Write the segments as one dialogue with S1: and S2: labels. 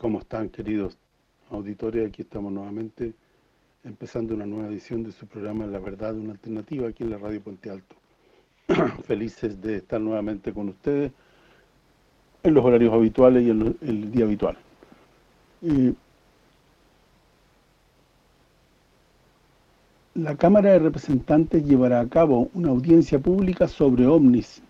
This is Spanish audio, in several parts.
S1: ¿Cómo están, queridos auditores? Aquí estamos nuevamente empezando una nueva edición de su programa La Verdad, una alternativa aquí en la Radio Puente Alto. Felices de estar nuevamente con ustedes en los horarios habituales y en el día habitual. La Cámara de Representantes llevará a cabo una audiencia pública sobre ovnis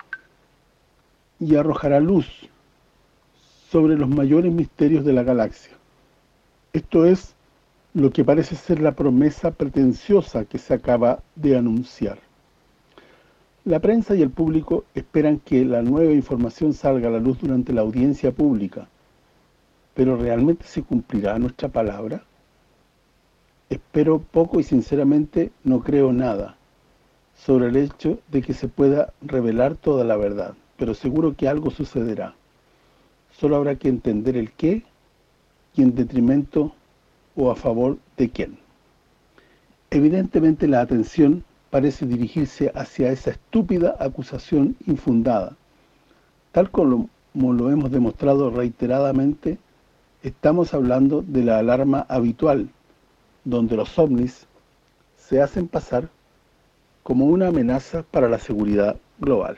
S1: y arrojará luz sobre los mayores misterios de la galaxia. Esto es lo que parece ser la promesa pretenciosa que se acaba de anunciar. La prensa y el público esperan que la nueva información salga a la luz durante la audiencia pública, pero ¿realmente se cumplirá nuestra palabra? Espero poco y sinceramente no creo nada sobre el hecho de que se pueda revelar toda la verdad, pero seguro que algo sucederá. Solo habrá que entender el qué y en detrimento o a favor de quién. Evidentemente la atención parece dirigirse hacia esa estúpida acusación infundada. Tal como lo hemos demostrado reiteradamente, estamos hablando de la alarma habitual, donde los ovnis se hacen pasar como una amenaza para la seguridad global.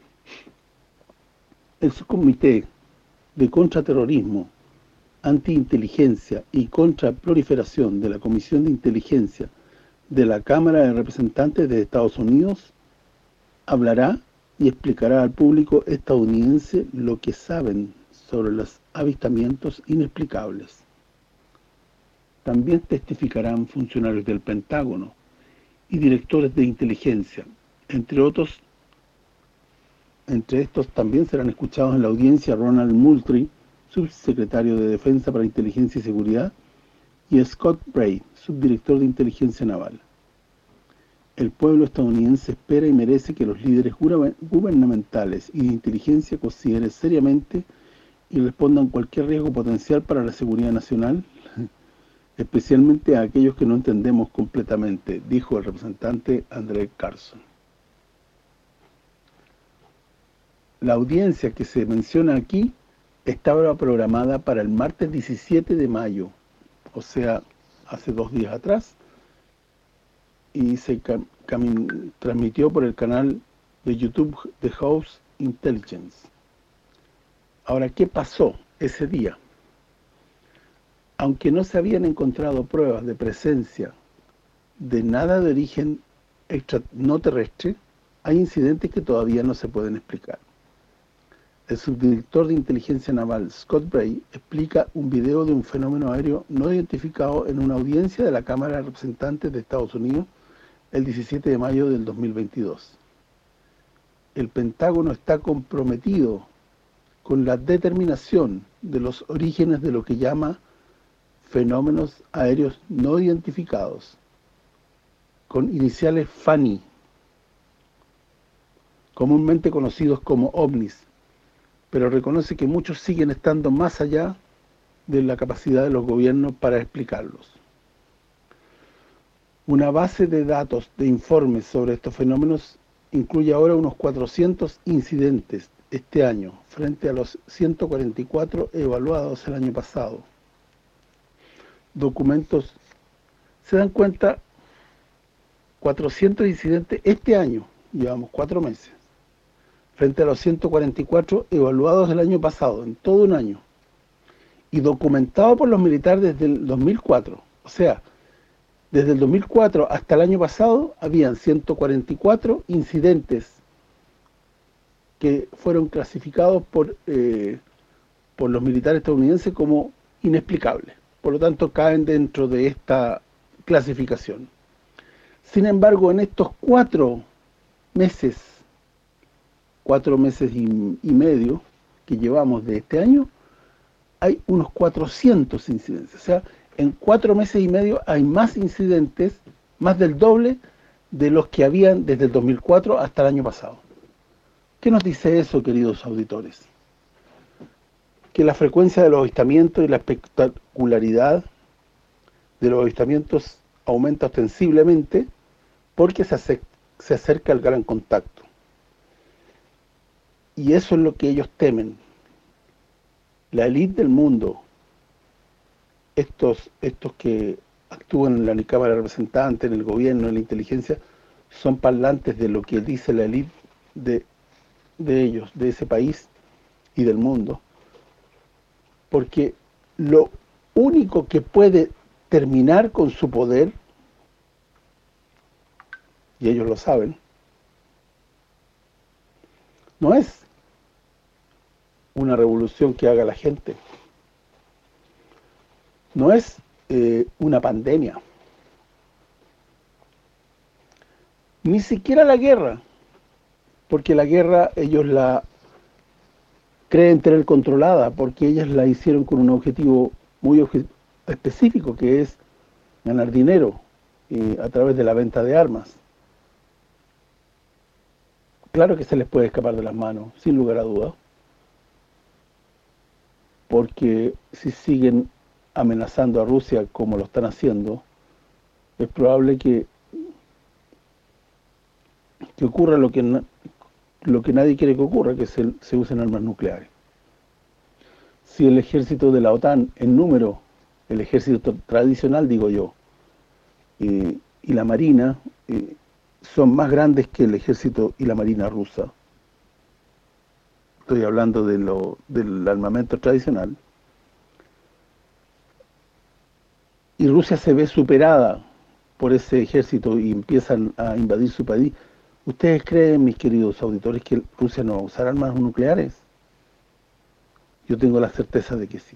S1: El Subcomité de Contraterrorismo, Antiinteligencia y Contraproliferación de la Comisión de Inteligencia de la Cámara de Representantes de Estados Unidos hablará y explicará al público estadounidense lo que saben sobre los avistamientos inexplicables. También testificarán funcionarios del Pentágono y directores de inteligencia, entre otros. Entre estos también serán escuchados en la audiencia Ronald Moultrie, subsecretario de Defensa para Inteligencia y Seguridad, y Scott Bray, subdirector de Inteligencia Naval. El pueblo estadounidense espera y merece que los líderes gubernamentales y de inteligencia consideren seriamente y respondan cualquier riesgo potencial para la seguridad nacional, especialmente a aquellos que no entendemos completamente, dijo el representante Andrew Carson. La audiencia que se menciona aquí estaba programada para el martes 17 de mayo, o sea, hace 2 días atrás, y se transmitió por el canal de YouTube de House Intelligence. Ahora, ¿qué pasó ese día? Aunque no se habían encontrado pruebas de presencia de nada de origen no terrestre, hay incidentes que todavía no se pueden explicar. El subdirector de Inteligencia Naval, Scott Bray, explica un video de un fenómeno aéreo no identificado en una audiencia de la Cámara de Representantes de Estados Unidos el 17 de mayo del 2022. El Pentágono está comprometido con la determinación de los orígenes de lo que llama fenómenos aéreos no identificados, con iniciales FANI, comúnmente conocidos como ovnis, pero reconoce que muchos siguen estando más allá de la capacidad de los gobiernos para explicarlos. Una base de datos de informes sobre estos fenómenos incluye ahora unos 400 incidentes este año, frente a los 144 evaluados el año pasado. Documentos, se dan cuenta, 400 incidentes este año, llevamos 4 meses. Frente a los 144 evaluados el año pasado, en todo un año, y documentado por los militares desde el 2004. O sea, desde el 2004 hasta el año pasado, habían 144 incidentes que fueron clasificados por los militares estadounidenses como inexplicables. Por lo tanto, caen dentro de esta clasificación. Sin embargo, en estos 4 meses y medio que llevamos de este año, hay unos 400 incidentes. O sea, en 4 meses y medio hay más incidentes, más del doble de los que habían desde el 2004 hasta el año pasado. ¿Qué nos dice eso, queridos auditores? Que la frecuencia de los avistamientos y la espectacularidad de los avistamientos aumenta ostensiblemente porque se acerca el gran contacto. Y eso es lo que ellos temen. La élite del mundo, estos que actúan en la Cámara de Representantes, en el gobierno, en la inteligencia, son parlantes de lo que dice la élite de ellos, de ese país y del mundo. Porque lo único que puede terminar con su poder, y ellos lo saben, no es una revolución que haga la gente, no es una pandemia, ni siquiera la guerra, porque la guerra ellos la creen tener controlada, porque ellas la hicieron con un objetivo muy específico, que es ganar dinero a través de la venta de armas. Claro que se les puede escapar de las manos, sin lugar a dudas, porque si siguen amenazando a Rusia como lo están haciendo, es probable que ocurra lo que nadie quiere que ocurra, que se usen armas nucleares. Si el ejército de la OTAN, en número, el ejército tradicional, digo yo, y la marina, son más grandes que el ejército y la marina rusa. Estoy hablando del armamento tradicional. Y Rusia se ve superada por ese ejército y empiezan a invadir su país. ¿Ustedes creen, mis queridos auditores, que Rusia no va a usar armas nucleares? Yo tengo la certeza de que sí.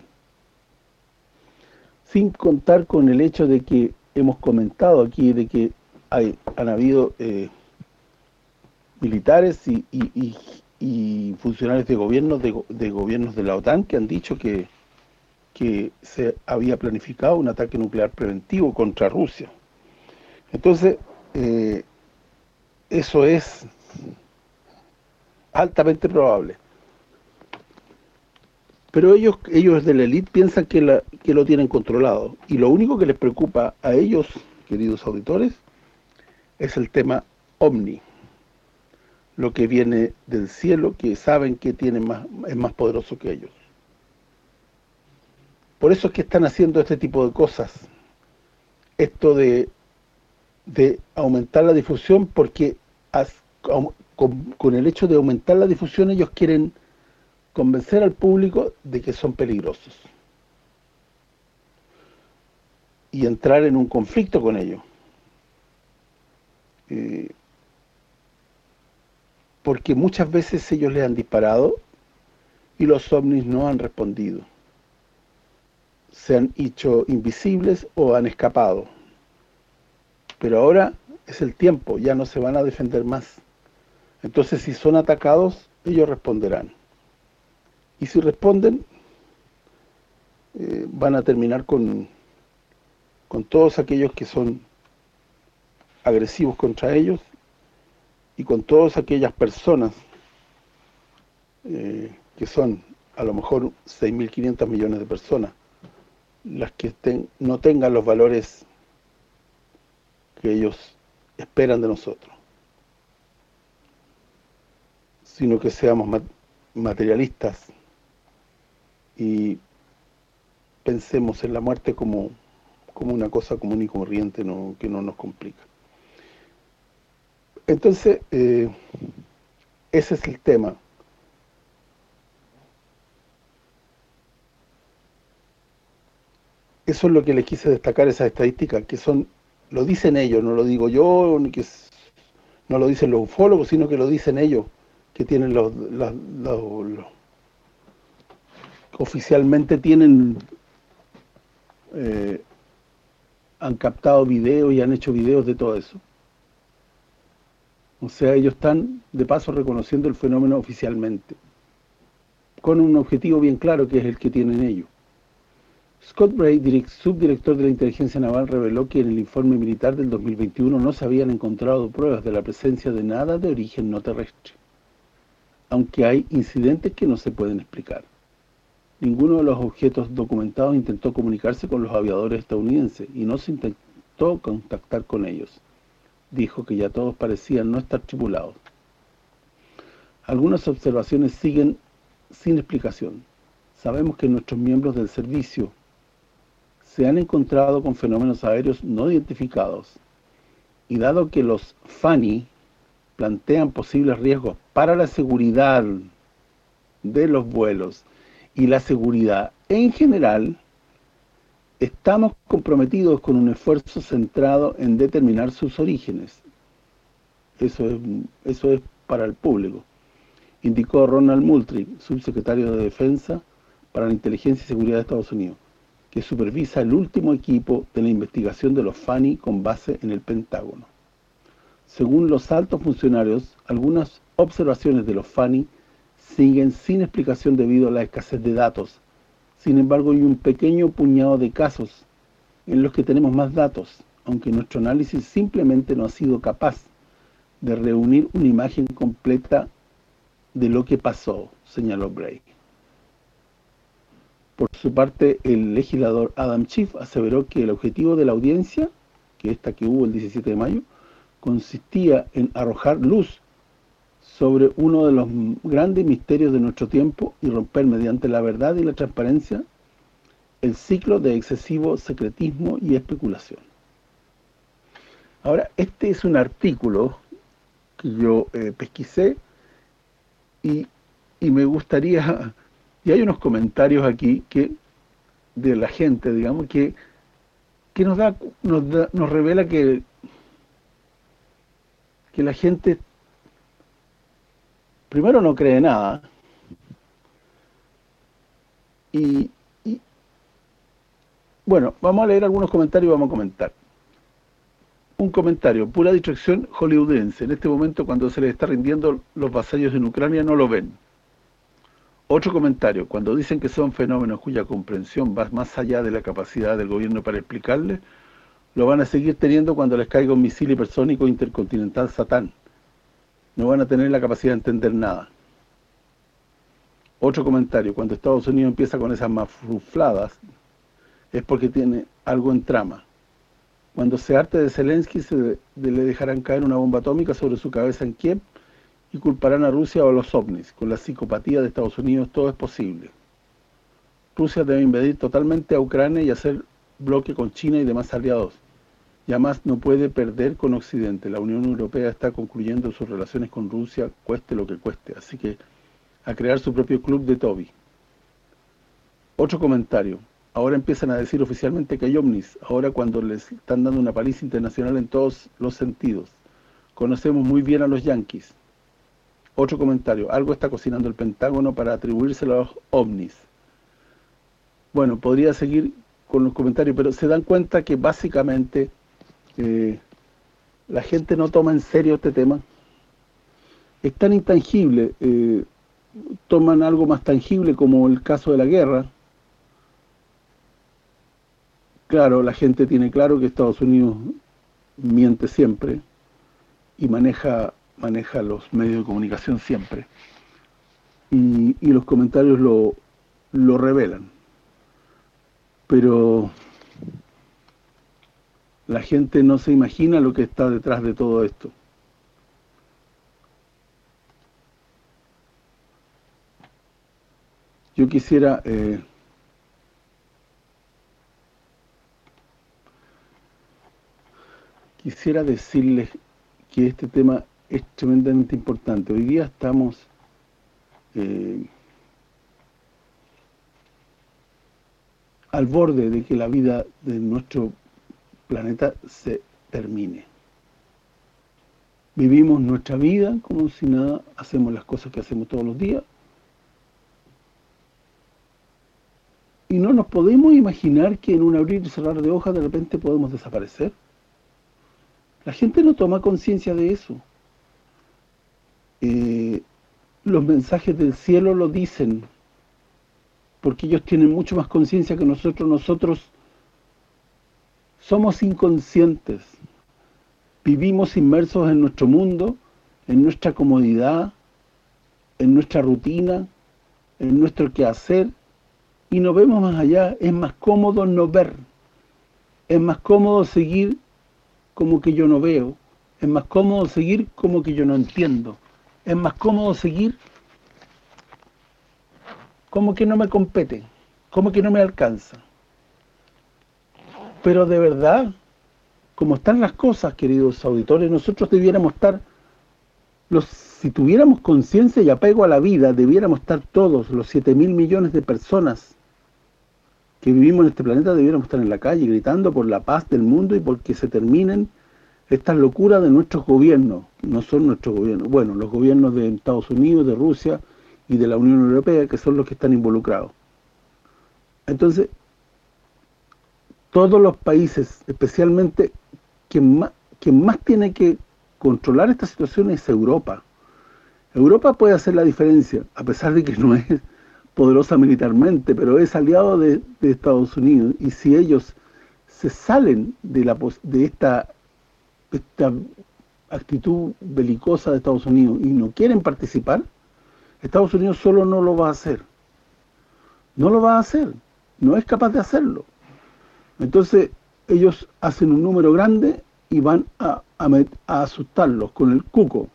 S1: Sin contar con el hecho de que hemos comentado aquí de que han habido militares y funcionarios de gobiernos de la OTAN que han dicho que se había planificado un ataque nuclear preventivo contra Rusia. Entonces, eso es altamente probable. Pero ellos de la élite piensan que lo tienen controlado. Y lo único que les preocupa a ellos, queridos auditores, es el tema OVNI. Lo que viene del cielo, que saben que es más poderoso que ellos. Por eso es que están haciendo este tipo de cosas. Esto de aumentar la difusión, porque con el hecho de aumentar la difusión ellos quieren convencer al público de que son peligrosos y entrar en un conflicto con ellos, porque muchas veces ellos les han disparado y los ovnis no han respondido, se han hecho invisibles o han escapado, pero ahora es el tiempo, ya no se van a defender más. Entonces, si son atacados, ellos responderán. Y si responden, van a terminar con todos aquellos que son agresivos contra ellos y con todas aquellas personas que son a lo mejor 6.500 millones de personas, las que no tengan los valores que ellos esperan de nosotros, sino que seamos materialistas y pensemos en la muerte como una cosa común y corriente, que no nos complica. Entonces, ese es el tema. Eso es lo que les quise destacar, esas estadísticas, que lo dicen ellos, no lo digo yo, ni que no lo dicen los ufólogos, sino que lo dicen ellos, que tienen oficialmente han captado videos y han hecho videos de todo eso. O sea, ellos están de paso reconociendo el fenómeno oficialmente, con un objetivo bien claro, que es el que tienen ellos. Scott Bray, subdirector de la Inteligencia Naval, reveló que en el informe militar del 2021 no se habían encontrado pruebas de la presencia de nada de origen no terrestre, aunque hay incidentes que no se pueden explicar. Ninguno de los objetos documentados intentó comunicarse con los aviadores estadounidenses y no se intentó contactar con ellos. Dijo que ya todos parecían no estar tripulados. Algunas observaciones siguen sin explicación. Sabemos que nuestros miembros del servicio se han encontrado con fenómenos aéreos no identificados, y dado que los FANI plantean posibles riesgos para la seguridad de los vuelos y la seguridad en general, estamos comprometidos con un esfuerzo centrado en determinar sus orígenes. Eso es para el público, indicó Ronald Moultrie, subsecretario de Defensa para la Inteligencia y Seguridad de Estados Unidos, que supervisa el último equipo de la investigación de los FANI con base en el Pentágono. Según los altos funcionarios, algunas observaciones de los FANI siguen sin explicación debido a la escasez de datos. Sin embargo, hay un pequeño puñado de casos en los que tenemos más datos, aunque nuestro análisis simplemente no ha sido capaz de reunir una imagen completa de lo que pasó, señaló Bray. Por su parte, el legislador Adam Schiff aseveró que el objetivo de la audiencia, que esta que hubo el 17 de mayo, consistía en arrojar luz sobre uno de los grandes misterios de nuestro tiempo y romper mediante la verdad y la transparencia el ciclo de excesivo secretismo y especulación. Ahora, este es un artículo que yo pesquisé y me gustaría, y hay unos comentarios aquí que de la gente, digamos, que nos revela que la gente primero no cree nada y bueno, vamos a leer algunos comentarios y vamos a comentar. Un comentario: pura distracción hollywoodense. En este momento, cuando se les está rindiendo, los vasallos en Ucrania no lo ven. Otro comentario: cuando dicen que son fenómenos cuya comprensión va más allá de la capacidad del gobierno para explicarles, lo van a seguir teniendo cuando les caiga un misil hipersónico intercontinental Satán. No van a tener la capacidad de entender nada. Otro comentario: cuando Estados Unidos empieza con esas mafufladas, es porque tiene algo en trama. Cuando se harte de Zelensky, le dejarán caer una bomba atómica sobre su cabeza en Kiev y culparán a Rusia o a los ovnis. Con la psicopatía de Estados Unidos todo es posible. Rusia debe invadir totalmente a Ucrania y hacer bloque con China y demás aliados. Y además no puede perder con Occidente. La Unión Europea está concluyendo sus relaciones con Rusia, cueste lo que cueste. Así que a crear su propio club de Toby. Otro comentario: ahora empiezan a decir oficialmente que hay ovnis, ahora cuando les están dando una paliza internacional en todos los sentidos. Conocemos muy bien a los yanquis. Otro comentario: algo está cocinando el Pentágono para atribuírselo a los ovnis. Bueno, podría seguir con los comentarios, pero se dan cuenta que básicamente la gente no toma en serio este tema. Es tan intangible, toman algo más tangible como el caso de la guerra. Claro, la gente tiene claro que Estados Unidos miente siempre y maneja los medios de comunicación siempre. Y los comentarios lo revelan. Pero la gente no se imagina lo que está detrás de todo esto. Yo quisiera decirles que este tema es tremendamente importante. Hoy día estamos al borde de que la vida de nuestro planeta se termine. Vivimos nuestra vida como si nada, hacemos las cosas que hacemos todos los días, y no nos podemos imaginar que en un abrir y cerrar de hojas de repente podemos desaparecer. La gente no toma conciencia de eso. Los mensajes del cielo lo dicen, porque ellos tienen mucho más conciencia que nosotros. Nosotros somos inconscientes. Vivimos inmersos en nuestro mundo, en nuestra comodidad, en nuestra rutina, en nuestro quehacer, y no vemos más allá. Es más cómodo no ver. Es más cómodo seguir como que yo no veo. Es más cómodo seguir como que yo no entiendo. Es más cómodo seguir como que no me compete, como que no me alcanza. Pero de verdad, como están las cosas, queridos auditores, nosotros debiéramos estar, si tuviéramos conciencia y apego a la vida, debiéramos estar todos, los 7.000 millones de personas que vivimos en este planeta, debiéramos estar en la calle gritando por la paz del mundo y porque se terminen estas locuras de nuestros gobiernos. No son nuestros gobiernos, bueno, los gobiernos de Estados Unidos, de Rusia y de la Unión Europea, que son los que están involucrados. Entonces, todos los países, especialmente quien más tiene que controlar esta situación es Europa. Europa puede hacer la diferencia, a pesar de que no es poderosa militarmente, pero es aliado de Estados Unidos, y si ellos se salen de esta actitud belicosa de Estados Unidos y no quieren participar, Estados Unidos solo no lo va a hacer. No lo va a hacer, no es capaz de hacerlo. Entonces, ellos hacen un número grande y van a asustarlos con el cuco.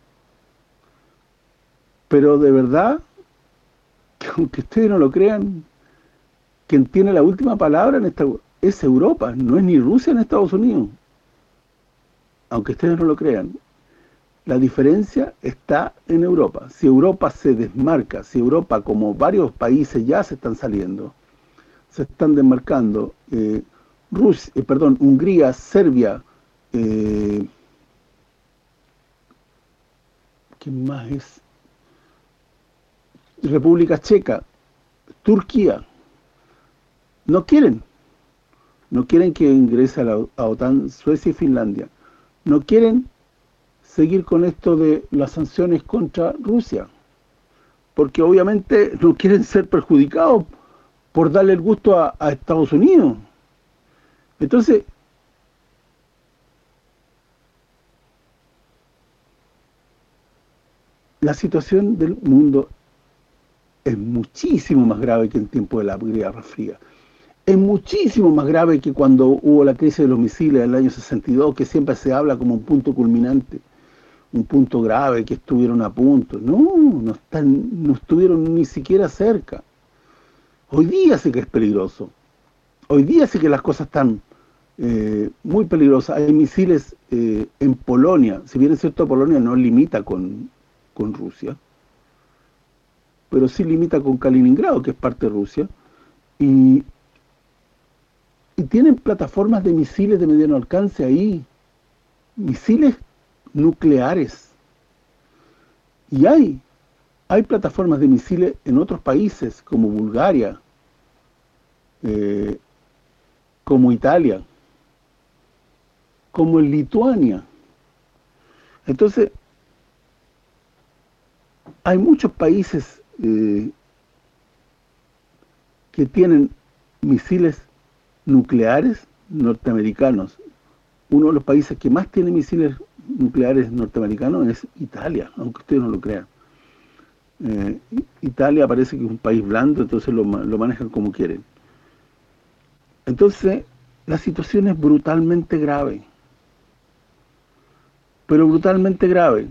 S1: Pero de verdad, que aunque ustedes no lo crean, quien tiene la última palabra en esta es Europa, no es ni Rusia ni Estados Unidos. Aunque ustedes no lo crean, la diferencia está en Europa. Si Europa se desmarca, si Europa, como varios países ya se están saliendo, se están desmarcando, Hungría, Serbia, ¿quién más es? República Checa, Turquía, no quieren que ingrese a la OTAN Suecia y Finlandia, no quieren seguir con esto de las sanciones contra Rusia, porque obviamente no quieren ser perjudicados por darle el gusto a Estados Unidos. Entonces, la situación del mundo es muchísimo más grave que en tiempo de la Guerra Fría. Es muchísimo más grave que cuando hubo la crisis de los misiles en el año 62, que siempre se habla como un punto culminante, un punto grave, que estuvieron a punto. No estuvieron ni siquiera cerca. Hoy día sí que es peligroso. Hoy día sí que las cosas están muy peligrosas. Hay misiles en Polonia. Si bien es cierto, Polonia no limita con Rusia, pero sí limita con Kaliningrado, que es parte de Rusia, y tienen plataformas de misiles de mediano alcance ahí, misiles nucleares. Y hay plataformas de misiles en otros países, como Bulgaria, como Italia, como en Lituania. Entonces, hay muchos países que tienen misiles nucleares norteamericanos. Uno de los países que más tiene misiles nucleares norteamericanos es Italia, aunque ustedes no lo crean. Italia parece que es un país blando, entonces lo manejan como quieren. Entonces, la situación es brutalmente grave. Pero brutalmente grave.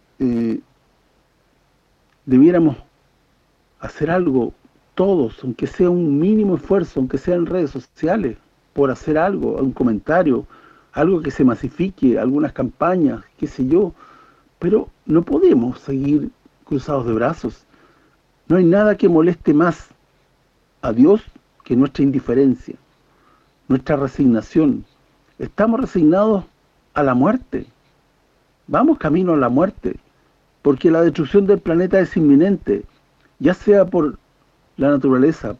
S1: Debiéramos hacer algo todos, aunque sea un mínimo esfuerzo, aunque sea en redes sociales, por hacer algo, un comentario, algo que se masifique, algunas campañas, qué sé yo. Pero no podemos seguir cruzados de brazos. No hay nada que moleste más a Dios que nuestra indiferencia, nuestra resignación. Estamos resignados a la muerte. Vamos camino a la muerte, porque la destrucción del planeta es inminente, ya sea por la naturaleza,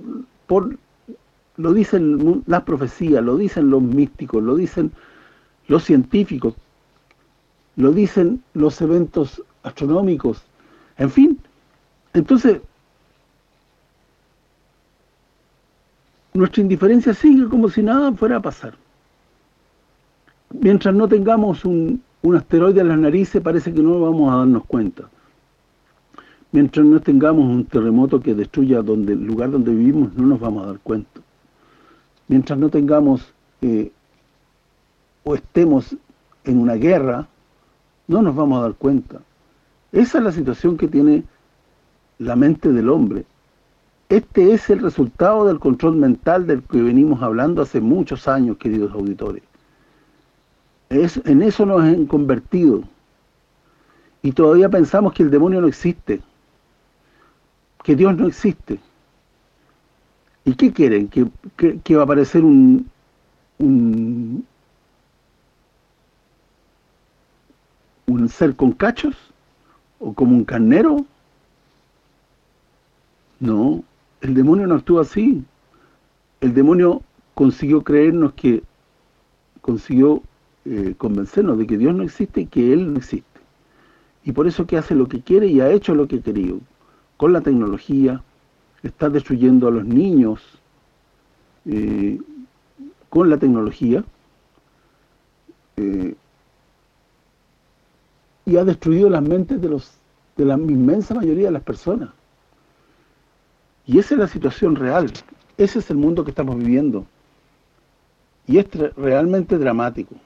S1: lo dicen las profecías, lo dicen los místicos, lo dicen los científicos, lo dicen los eventos astronómicos, en fin. Entonces, nuestra indiferencia sigue como si nada fuera a pasar. Mientras no tengamos un asteroide en las narices, parece que no vamos a darnos cuenta. Mientras no tengamos un terremoto que destruya el lugar donde vivimos, no nos vamos a dar cuenta. Mientras no tengamos o estemos en una guerra, no nos vamos a dar cuenta. Esa es la situación que tiene la mente del hombre. Este es el resultado del control mental del que venimos hablando hace muchos años, queridos auditores. En eso nos han convertido. Y todavía pensamos que el demonio no existe, que Dios no existe. ¿Y qué quieren? ¿Que va a aparecer un, un ser con cachos? ¿O como un carnero? No, el demonio no actúa así. El demonio consiguió convencernos de que Dios no existe y que Él no existe. Y por eso que hace lo que quiere y ha hecho lo que ha querido. Con la tecnología, está destruyendo a los niños con la tecnología, y ha destruido las mentes de la inmensa mayoría de las personas. Y esa es la situación real. Ese es el mundo que estamos viviendo. Y es realmente dramático.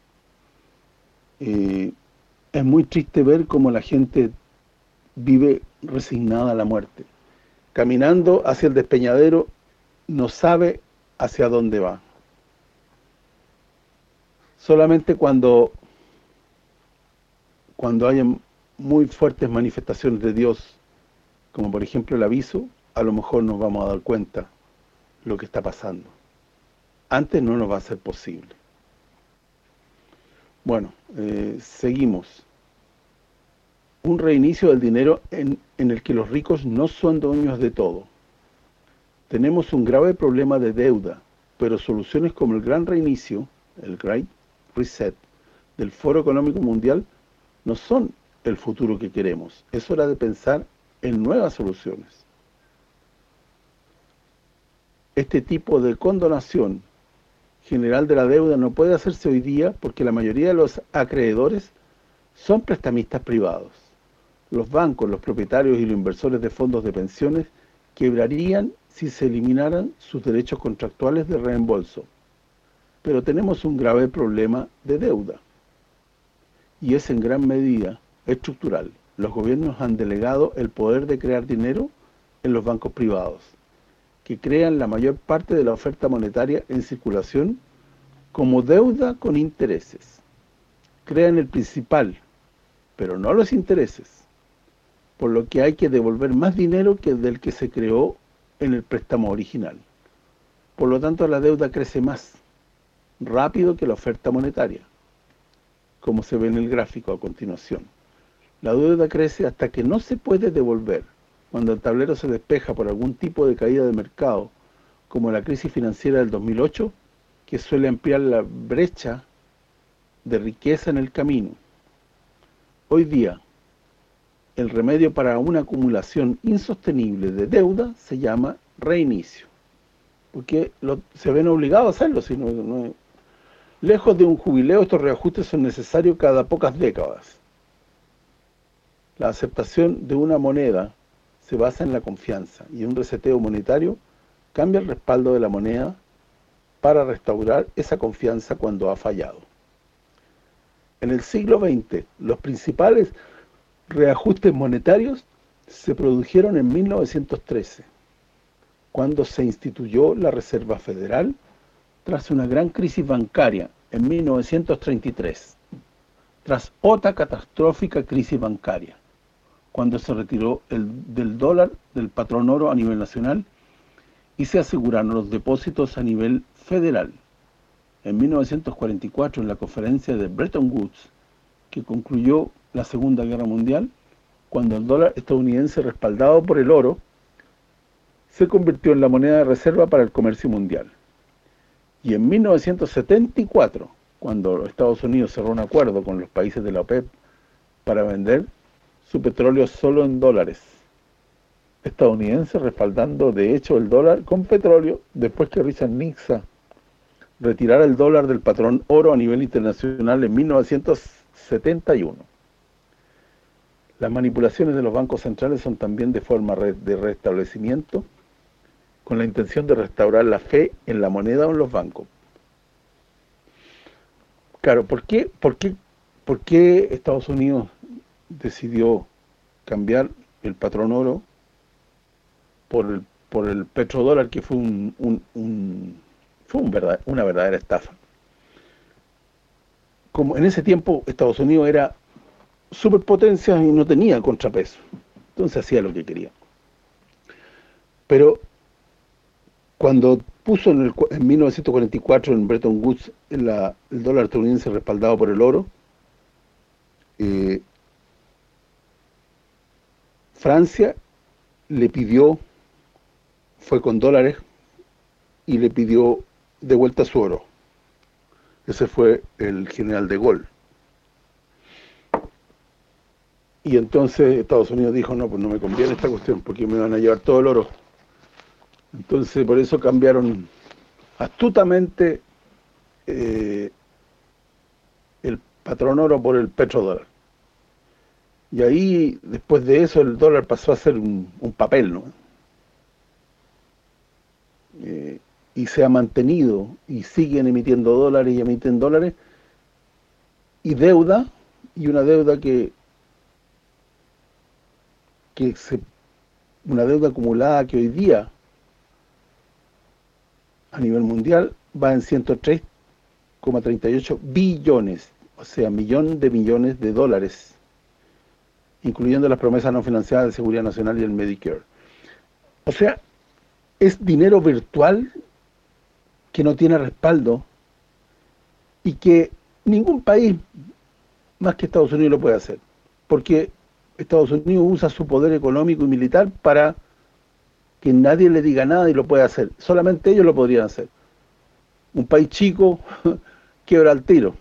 S1: Es muy triste ver cómo la gente vive resignada a la muerte. Caminando hacia el despeñadero, no sabe hacia dónde va. Solamente cuando hayan muy fuertes manifestaciones de Dios, como por ejemplo el aviso, a lo mejor nos vamos a dar cuenta lo que está pasando. Antes no nos va a ser posible. Bueno, seguimos. Un reinicio del dinero en el que los ricos no son dueños de todo. Tenemos un grave problema de deuda, pero soluciones como el gran reinicio, el Great Reset, del Foro Económico Mundial, no son el futuro que queremos. Es hora de pensar en nuevas soluciones. Este tipo de condonación general de la deuda no puede hacerse hoy día porque la mayoría de los acreedores son prestamistas privados. Los bancos, los propietarios y los inversores de fondos de pensiones quebrarían si se eliminaran sus derechos contractuales de reembolso. Pero tenemos un grave problema de deuda. Y es en gran medida estructural. Los gobiernos han delegado el poder de crear dinero en los bancos privados, que crean la mayor parte de la oferta monetaria en circulación como deuda con intereses. Crean el principal, pero no los intereses, por lo que hay que devolver más dinero que del que se creó en el préstamo original. Por lo tanto, la deuda crece más rápido que la oferta monetaria, como se ve en el gráfico a continuación. La deuda crece hasta que no se puede devolver. Cuando el tablero se despeja por algún tipo de caída de mercado, como la crisis financiera del 2008, que suele ampliar la brecha de riqueza en el camino. Hoy día, el remedio para una acumulación insostenible de deuda se llama reinicio, porque se ven obligados a hacerlo. Lejos de un jubileo, estos reajustes son necesarios cada pocas décadas. La aceptación de una moneda se basa en la confianza, y un reseteo monetario cambia el respaldo de la moneda para restaurar esa confianza cuando ha fallado. En el siglo XX, los principales reajustes monetarios se produjeron en 1913, cuando se instituyó la Reserva Federal tras una gran crisis bancaria en 1933, tras otra catastrófica crisis bancaria, cuando se retiró del dólar del patrón oro a nivel nacional y se aseguraron los depósitos a nivel federal. En 1944, en la conferencia de Bretton Woods, que concluyó la Segunda Guerra Mundial, cuando el dólar estadounidense respaldado por el oro se convirtió en la moneda de reserva para el comercio mundial. Y en 1974, cuando los Estados Unidos cerró un acuerdo con los países de la OPEP para vender su petróleo solo en dólares estadounidenses, respaldando de hecho el dólar con petróleo, después que Richard Nixon retirara el dólar del patrón oro a nivel internacional en 1971. Las manipulaciones de los bancos centrales son también de forma de restablecimiento, con la intención de restaurar la fe en la moneda o en los bancos. Claro, ¿por qué Estados Unidos decidió cambiar el patrón oro por por el petrodólar, que fue una verdadera estafa. Como en ese tiempo Estados Unidos era superpotencia y no tenía contrapeso, entonces hacía lo que quería. Pero cuando puso en 1944 en Bretton Woods el dólar estadounidense respaldado por el oro, Francia le pidió, fue con dólares, y le pidió de vuelta su oro. Ese fue el general de Gaulle. Y entonces Estados Unidos dijo, no, pues no me conviene esta cuestión, porque me van a llevar todo el oro. Entonces por eso cambiaron astutamente el patrón oro por el petrodólar. Y ahí, después de eso, el dólar pasó a ser un papel, ¿no? Y se ha mantenido, y siguen emitiendo dólares y emiten dólares, y deuda, y una deuda una deuda acumulada que hoy día a nivel mundial va en 103,38 billones, o sea, millón de millones de dólares, incluyendo las promesas no financiadas de Seguridad Nacional y el Medicare. O sea, es dinero virtual que no tiene respaldo y que ningún país más que Estados Unidos lo puede hacer, porque Estados Unidos usa su poder económico y militar para que nadie le diga nada y lo puede hacer. Solamente ellos lo podrían hacer. Un país chico quiebra al tiro.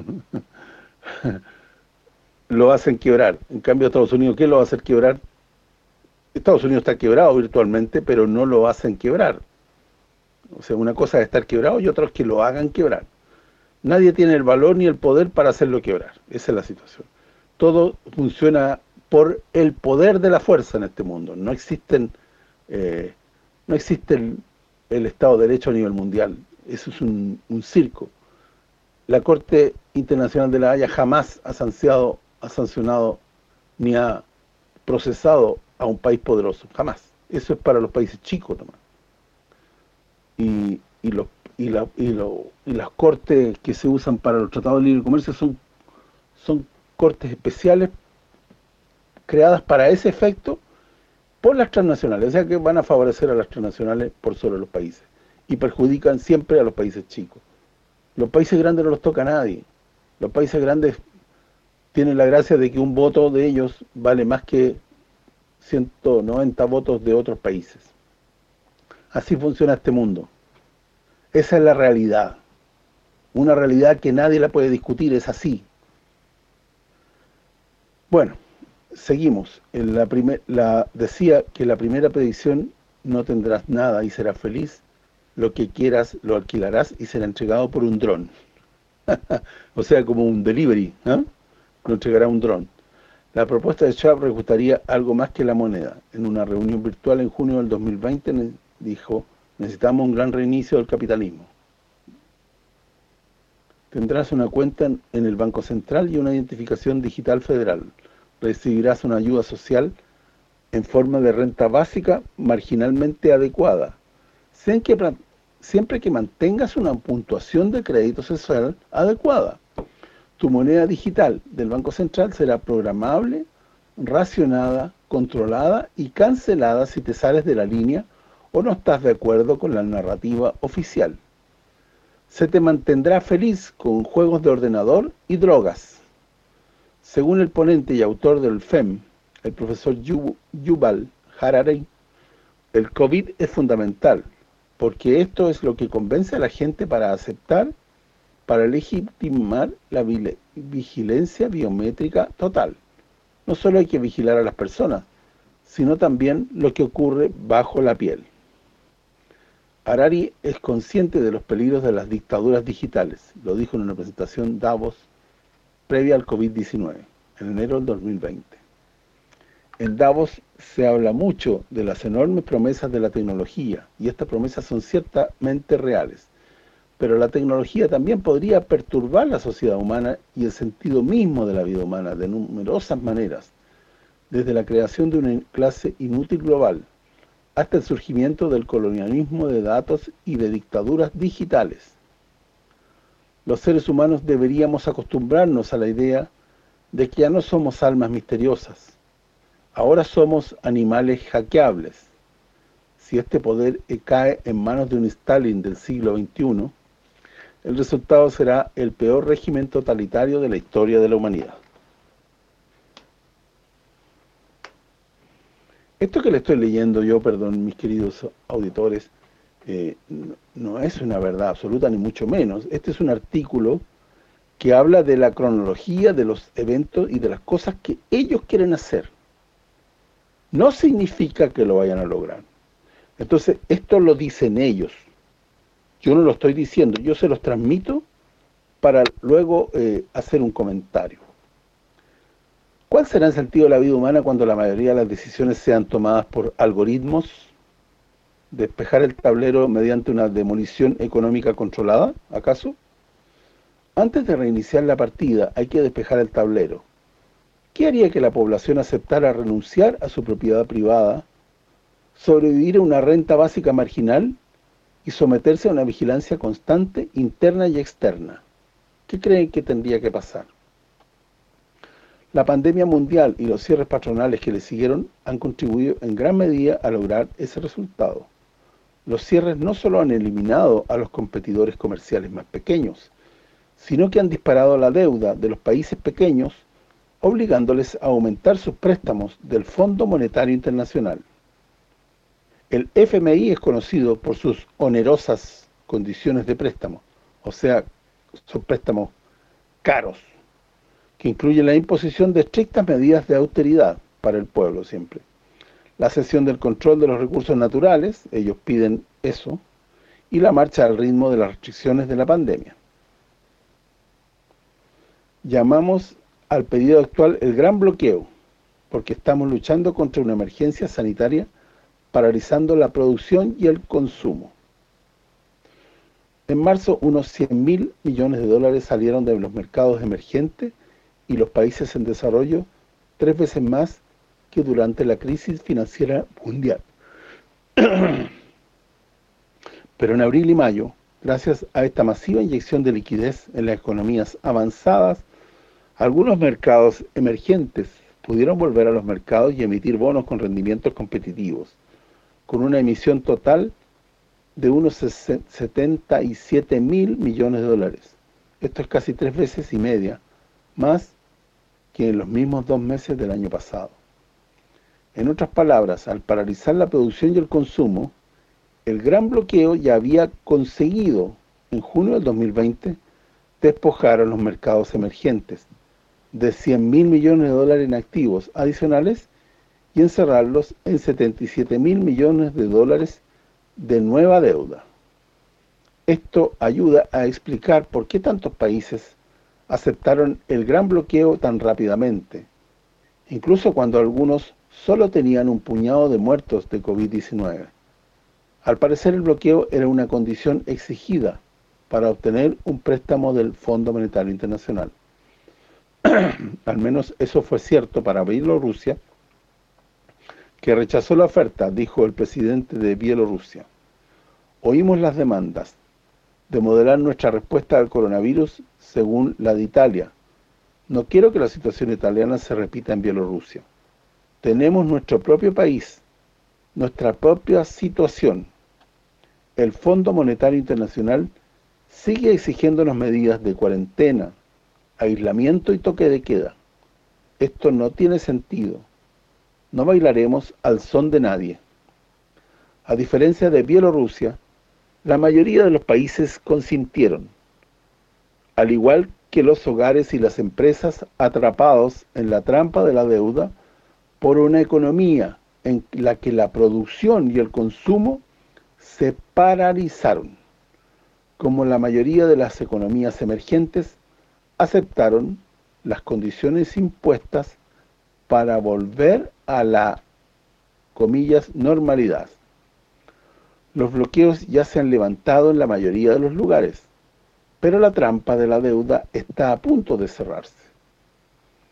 S1: Lo hacen quebrar. En cambio, Estados Unidos, ¿qué lo va a hacer quebrar? Estados Unidos está quebrado virtualmente, pero no lo hacen quebrar. O sea, una cosa es estar quebrado y otra es que lo hagan quebrar. Nadie tiene el valor ni el poder para hacerlo quebrar. Esa es la situación. Todo funciona por el poder de la fuerza en este mundo. No existe el Estado de Derecho a nivel mundial. Eso es un circo. La Corte Internacional de la Haya jamás ha sancionado ni ha procesado a un país poderoso, jamás. Eso es para los países chicos nomás. Y las cortes que se usan para los tratados de libre comercio son cortes especiales creadas para ese efecto por las transnacionales, o sea que van a favorecer a las transnacionales por sobre los países y perjudican siempre a los países chicos. Los países grandes no los toca a nadie. Los países grandes tienen la gracia de que un voto de ellos vale más que 190 votos de otros países. Así funciona este mundo. Esa es la realidad. Una realidad que nadie la puede discutir, es así. Bueno, seguimos. Decía que la primera predicción: no tendrás nada y serás feliz. Lo que quieras lo alquilarás y será entregado por un dron. O sea, como un delivery, ¿eh? Lo entregará un dron. La propuesta de Schwab rejustaría algo más que la moneda. En una reunión virtual en junio del 2020 dijo: necesitamos un gran reinicio del capitalismo. Tendrás una cuenta en el Banco Central y una identificación digital federal. Recibirás una ayuda social en forma de renta básica marginalmente adecuada. Siempre que mantengas una puntuación de crédito social adecuada. Tu moneda digital del Banco Central será programable, racionada, controlada y cancelada si te sales de la línea o no estás de acuerdo con la narrativa oficial. Se te mantendrá feliz con juegos de ordenador y drogas. Según el ponente y autor del FEM, el profesor Yuval Harari, el COVID es fundamental, porque esto es lo que convence a la gente para aceptar, para legitimar la vigilancia biométrica total. No solo hay que vigilar a las personas, sino también lo que ocurre bajo la piel. Harari es consciente de los peligros de las dictaduras digitales, lo dijo en una presentación Davos previa al COVID-19, en enero del 2020. En Davos se habla mucho de las enormes promesas de la tecnología, y estas promesas son ciertamente reales, pero la tecnología también podría perturbar la sociedad humana y el sentido mismo de la vida humana de numerosas maneras, desde la creación de una clase inútil global, hasta el surgimiento del colonialismo de datos y de dictaduras digitales. Los seres humanos deberíamos acostumbrarnos a la idea de que ya no somos almas misteriosas. Ahora somos animales hackeables. Si este poder cae en manos de un Stalin del siglo XXI, el resultado será el peor régimen totalitario de la historia de la humanidad. Esto que le estoy leyendo yo, perdón, mis queridos auditores, no es una verdad absoluta, ni mucho menos. Este es un artículo que habla de la cronología de los eventos y de las cosas que ellos quieren hacer. No significa que lo vayan a lograr. Entonces, esto lo dicen ellos. Yo no lo estoy diciendo, yo se los transmito para luego hacer un comentario. ¿Cuál será el sentido de la vida humana cuando la mayoría de las decisiones sean tomadas por algoritmos? ¿Despejar el tablero mediante una demolición económica controlada, acaso? Antes de reiniciar la partida hay que despejar el tablero. ¿Qué haría que la población aceptara renunciar a su propiedad privada, sobrevivir a una renta básica marginal y someterse a una vigilancia constante, interna y externa? ¿Qué creen que tendría que pasar? La pandemia mundial y los cierres patronales que le siguieron han contribuido en gran medida a lograr ese resultado. Los cierres no solo han eliminado a los competidores comerciales más pequeños, sino que han disparado la deuda de los países pequeños, obligándoles a aumentar sus préstamos del Fondo Monetario Internacional. El FMI es conocido por sus onerosas condiciones de préstamo, o sea, son préstamos caros, que incluyen la imposición de estrictas medidas de austeridad para el pueblo siempre. La cesión del control de los recursos naturales, ellos piden eso, y la marcha al ritmo de las restricciones de la pandemia. Llamamos al pedido actual el gran bloqueo, porque estamos luchando contra una emergencia sanitaria paralizando la producción y el consumo. En marzo, unos 100.000 millones de dólares salieron de los mercados emergentes y los países en desarrollo, 3 veces más que durante la crisis financiera mundial. Pero en abril y mayo, gracias a esta masiva inyección de liquidez en las economías avanzadas, algunos mercados emergentes pudieron volver a los mercados y emitir bonos con rendimientos competitivos, con una emisión total de unos 77.000 millones de dólares. Esto es casi 3 veces y media, más que en los mismos 2 meses del año pasado. En otras palabras, al paralizar la producción y el consumo, el gran bloqueo ya había conseguido, en junio del 2020, despojar a los mercados emergentes de 100.000 millones de dólares en activos adicionales y encerrarlos en 77.000 millones de dólares de nueva deuda. Esto ayuda a explicar por qué tantos países aceptaron el gran bloqueo tan rápidamente, incluso cuando algunos solo tenían un puñado de muertos de COVID-19. Al parecer el bloqueo era una condición exigida para obtener un préstamo del Fondo Monetario Internacional. Al menos eso fue cierto para Bielorrusia, que rechazó la oferta, dijo el presidente de Bielorrusia. Oímos las demandas de modelar nuestra respuesta al coronavirus según la de Italia. No quiero que la situación italiana se repita en Bielorrusia. Tenemos nuestro propio país, nuestra propia situación. El Fondo Monetario Internacional sigue exigiéndonos medidas de cuarentena, aislamiento y toque de queda. Esto no tiene sentido. No bailaremos al son de nadie. A diferencia de Bielorrusia, la mayoría de los países consintieron, al igual que los hogares y las empresas atrapados en la trampa de la deuda por una economía en la que la producción y el consumo se paralizaron. Como la mayoría de las economías emergentes, aceptaron las condiciones impuestas para volver a la, comillas, normalidad. Los bloqueos ya se han levantado en la mayoría de los lugares, pero la trampa de la deuda está a punto de cerrarse.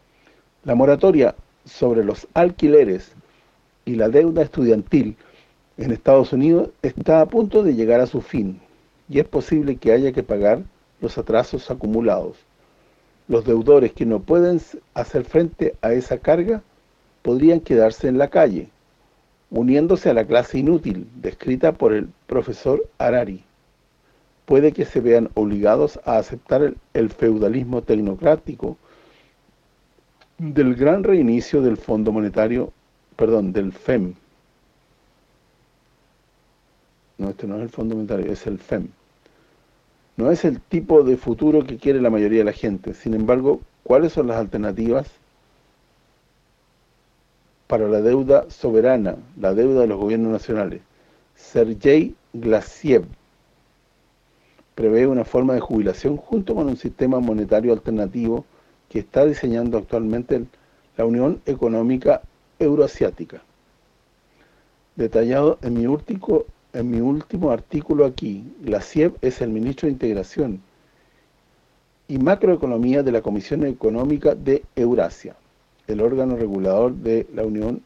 S1: La moratoria sobre los alquileres y la deuda estudiantil en Estados Unidos está a punto de llegar a su fin y es posible que haya que pagar los atrasos acumulados. Los deudores que no pueden hacer frente a esa carga podrían quedarse en la calle, uniéndose a la clase inútil descrita por el profesor Harari. Puede que se vean obligados a aceptar el feudalismo tecnocrático del gran reinicio del Fondo Monetario, perdón, del FEM. No, este no es el Fondo Monetario, es el FEM. No es el tipo de futuro que quiere la mayoría de la gente. Sin embargo, ¿cuáles son las alternativas para la deuda soberana, la deuda de los gobiernos nacionales? Sergei Glasiev prevé una forma de jubilación junto con un sistema monetario alternativo que está diseñando actualmente la Unión Económica Euroasiática. Detallado en mi último artículo aquí, Glasiev es el ministro de Integración y Macroeconomía de la Comisión Económica de Eurasia, el órgano regulador de la Unión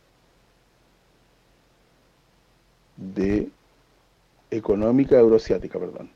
S1: Económica Euroasiática, perdón.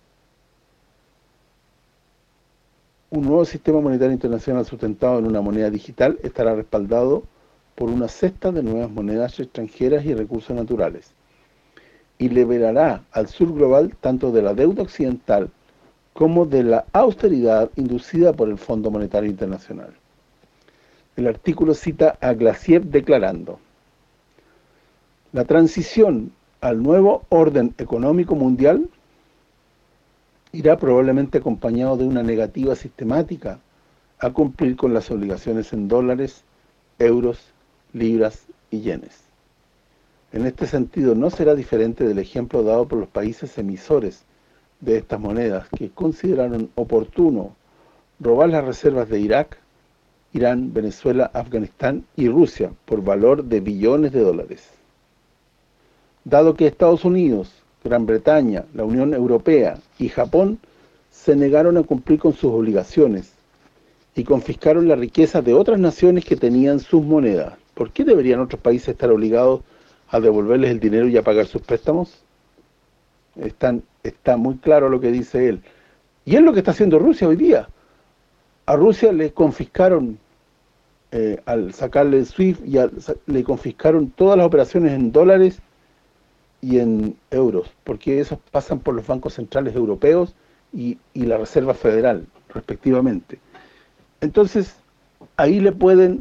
S1: Un nuevo sistema monetario internacional sustentado en una moneda digital estará respaldado por una cesta de nuevas monedas extranjeras y recursos naturales, y liberará al sur global tanto de la deuda occidental como de la austeridad inducida por el Fondo Monetario Internacional. El artículo cita a Glasiev declarando: la transición al nuevo orden económico mundial irá probablemente acompañado de una negativa sistemática a cumplir con las obligaciones en dólares, euros, libras y yenes. En este sentido, no será diferente del ejemplo dado por los países emisores de estas monedas, que consideraron oportuno robar las reservas de Irak, Irán, Venezuela, Afganistán y Rusia por valor de billones de dólares. Dado que Estados Unidos, Gran Bretaña, la Unión Europea y Japón se negaron a cumplir con sus obligaciones y confiscaron la riqueza de otras naciones que tenían sus monedas, ¿por qué deberían otros países estar obligados a devolverles el dinero y a pagar sus préstamos? Está muy claro lo que dice él. Y es lo que está haciendo Rusia hoy día. A Rusia le confiscaron, al sacarle el SWIFT, le confiscaron todas las operaciones en dólares y en euros, porque esos pasan por los bancos centrales europeos y la Reserva Federal, respectivamente. Entonces, ahí le pueden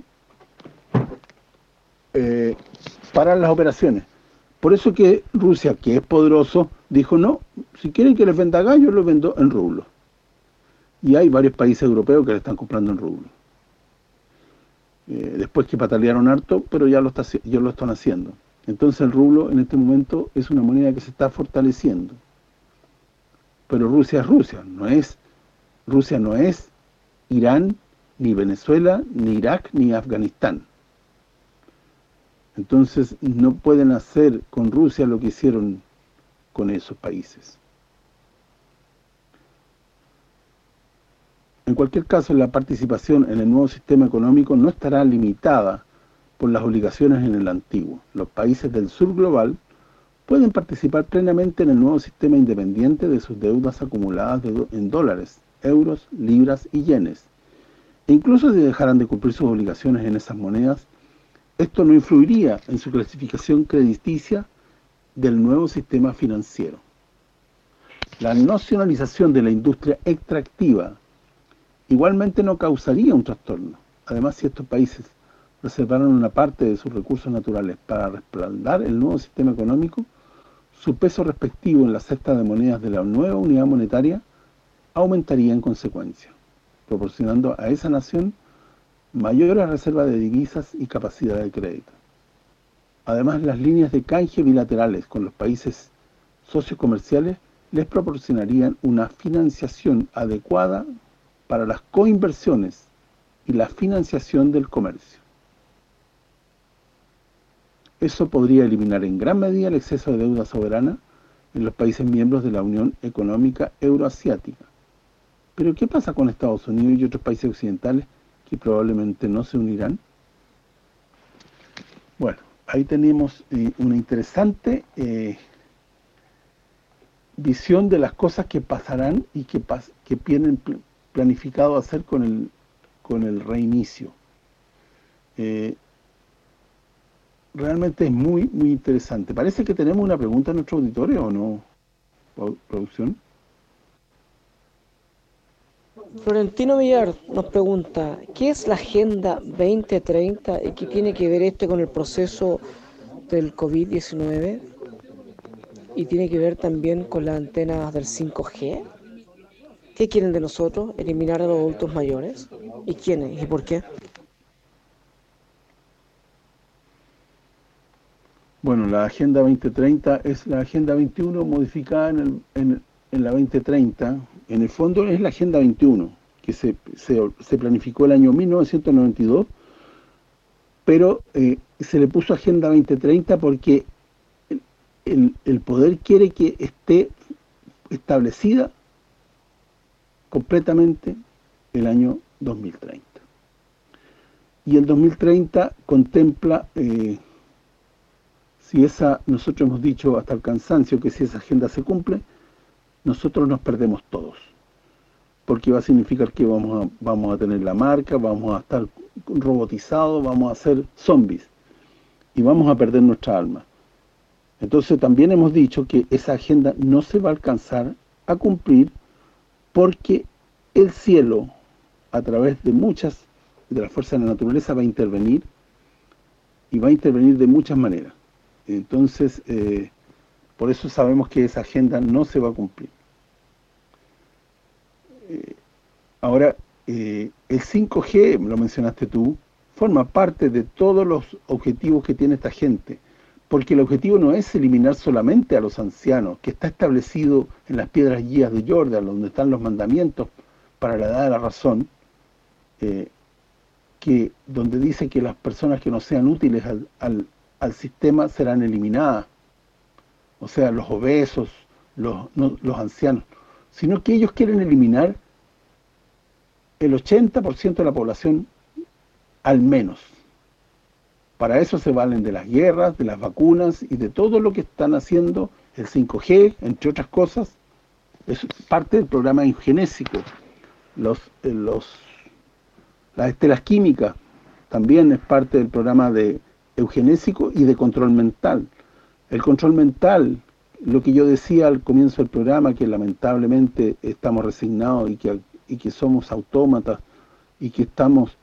S1: parar las operaciones. Por eso que Rusia, que es poderoso, dijo: no, si quieren que les venda gas, yo los vendo en rublos. Y hay varios países europeos que le están comprando en rublos. Después que patalearon harto, pero ya lo están haciendo. Entonces el rublo en este momento es una moneda que se está fortaleciendo. Pero Rusia es Rusia, Rusia no es Irán, ni Venezuela, ni Irak, ni Afganistán. Entonces no pueden hacer con Rusia lo que hicieron con esos países. En cualquier caso, la participación en el nuevo sistema económico no estará limitada por las obligaciones en el antiguo. Los países del sur global pueden participar plenamente en el nuevo sistema independiente de sus deudas acumuladas en dólares, euros, libras y yenes. E incluso si dejaran de cumplir sus obligaciones en esas monedas, esto no influiría en su clasificación crediticia del nuevo sistema financiero. La nacionalización de la industria extractiva igualmente no causaría un trastorno. Además, si estos países reservaron una parte de sus recursos naturales para respaldar el nuevo sistema económico, su peso respectivo en la cesta de monedas de la nueva unidad monetaria aumentaría en consecuencia, proporcionando a esa nación mayores reservas de divisas y capacidad de crédito. Además, las líneas de canje bilaterales con los países socios comerciales les proporcionarían una financiación adecuada para las coinversiones y la financiación del comercio. Eso podría eliminar en gran medida el exceso de deuda soberana en los países miembros de la Unión Económica Euroasiática. Pero ¿qué pasa con Estados Unidos y otros países occidentales que probablemente no se unirán? Bueno, ahí tenemos una interesante visión de las cosas que pasarán y que tienen planificado hacer con el reinicio. Realmente es muy interesante. Parece que tenemos una pregunta en nuestro auditorio, ¿o no, producción?
S2: Florentino Villar nos pregunta, ¿qué es la Agenda 2030 y qué tiene que ver con el proceso del COVID-19? ¿Y tiene que ver también con las antenas del 5G? ¿Qué quieren de nosotros? ¿Eliminar a los adultos mayores? ¿Y quiénes? ¿Y por qué?
S1: Bueno, la Agenda 2030 es la Agenda 21 modificada en la 2030. En el fondo es la Agenda 21, que se planificó el año 1992, pero se le puso Agenda 2030 porque el poder quiere que esté establecida completamente el año 2030. Y el 2030 contempla, nosotros hemos dicho hasta el cansancio que si esa agenda se cumple, nosotros nos perdemos todos. Porque va a significar que vamos a tener la marca, vamos a estar robotizados, vamos a ser zombies. Y vamos a perder nuestra alma. Entonces también hemos dicho que esa agenda no se va a alcanzar a cumplir porque el cielo, a través de las fuerzas de la naturaleza, va a intervenir, y va a intervenir de muchas maneras. Entonces, por eso sabemos que esa agenda no se va a cumplir. Ahora, el 5G, lo mencionaste tú, forma parte de todos los objetivos que tiene esta gente, porque el objetivo no es eliminar solamente a los ancianos, que está establecido en las piedras guías de Jordan, donde están los mandamientos para la edad de la razón, donde dice que las personas que no sean útiles al sistema serán eliminadas, o sea, los obesos, los ancianos, sino que ellos quieren eliminar el 80% de la población al menos. Para eso se valen de las guerras, de las vacunas y de todo lo que están haciendo el 5G, entre otras cosas. Es parte del programa eugenésico. Las estelas químicas también es parte del programa de eugenésico y de control mental. El control mental, lo que yo decía al comienzo del programa, que lamentablemente estamos resignados y que somos autómatas y que estamos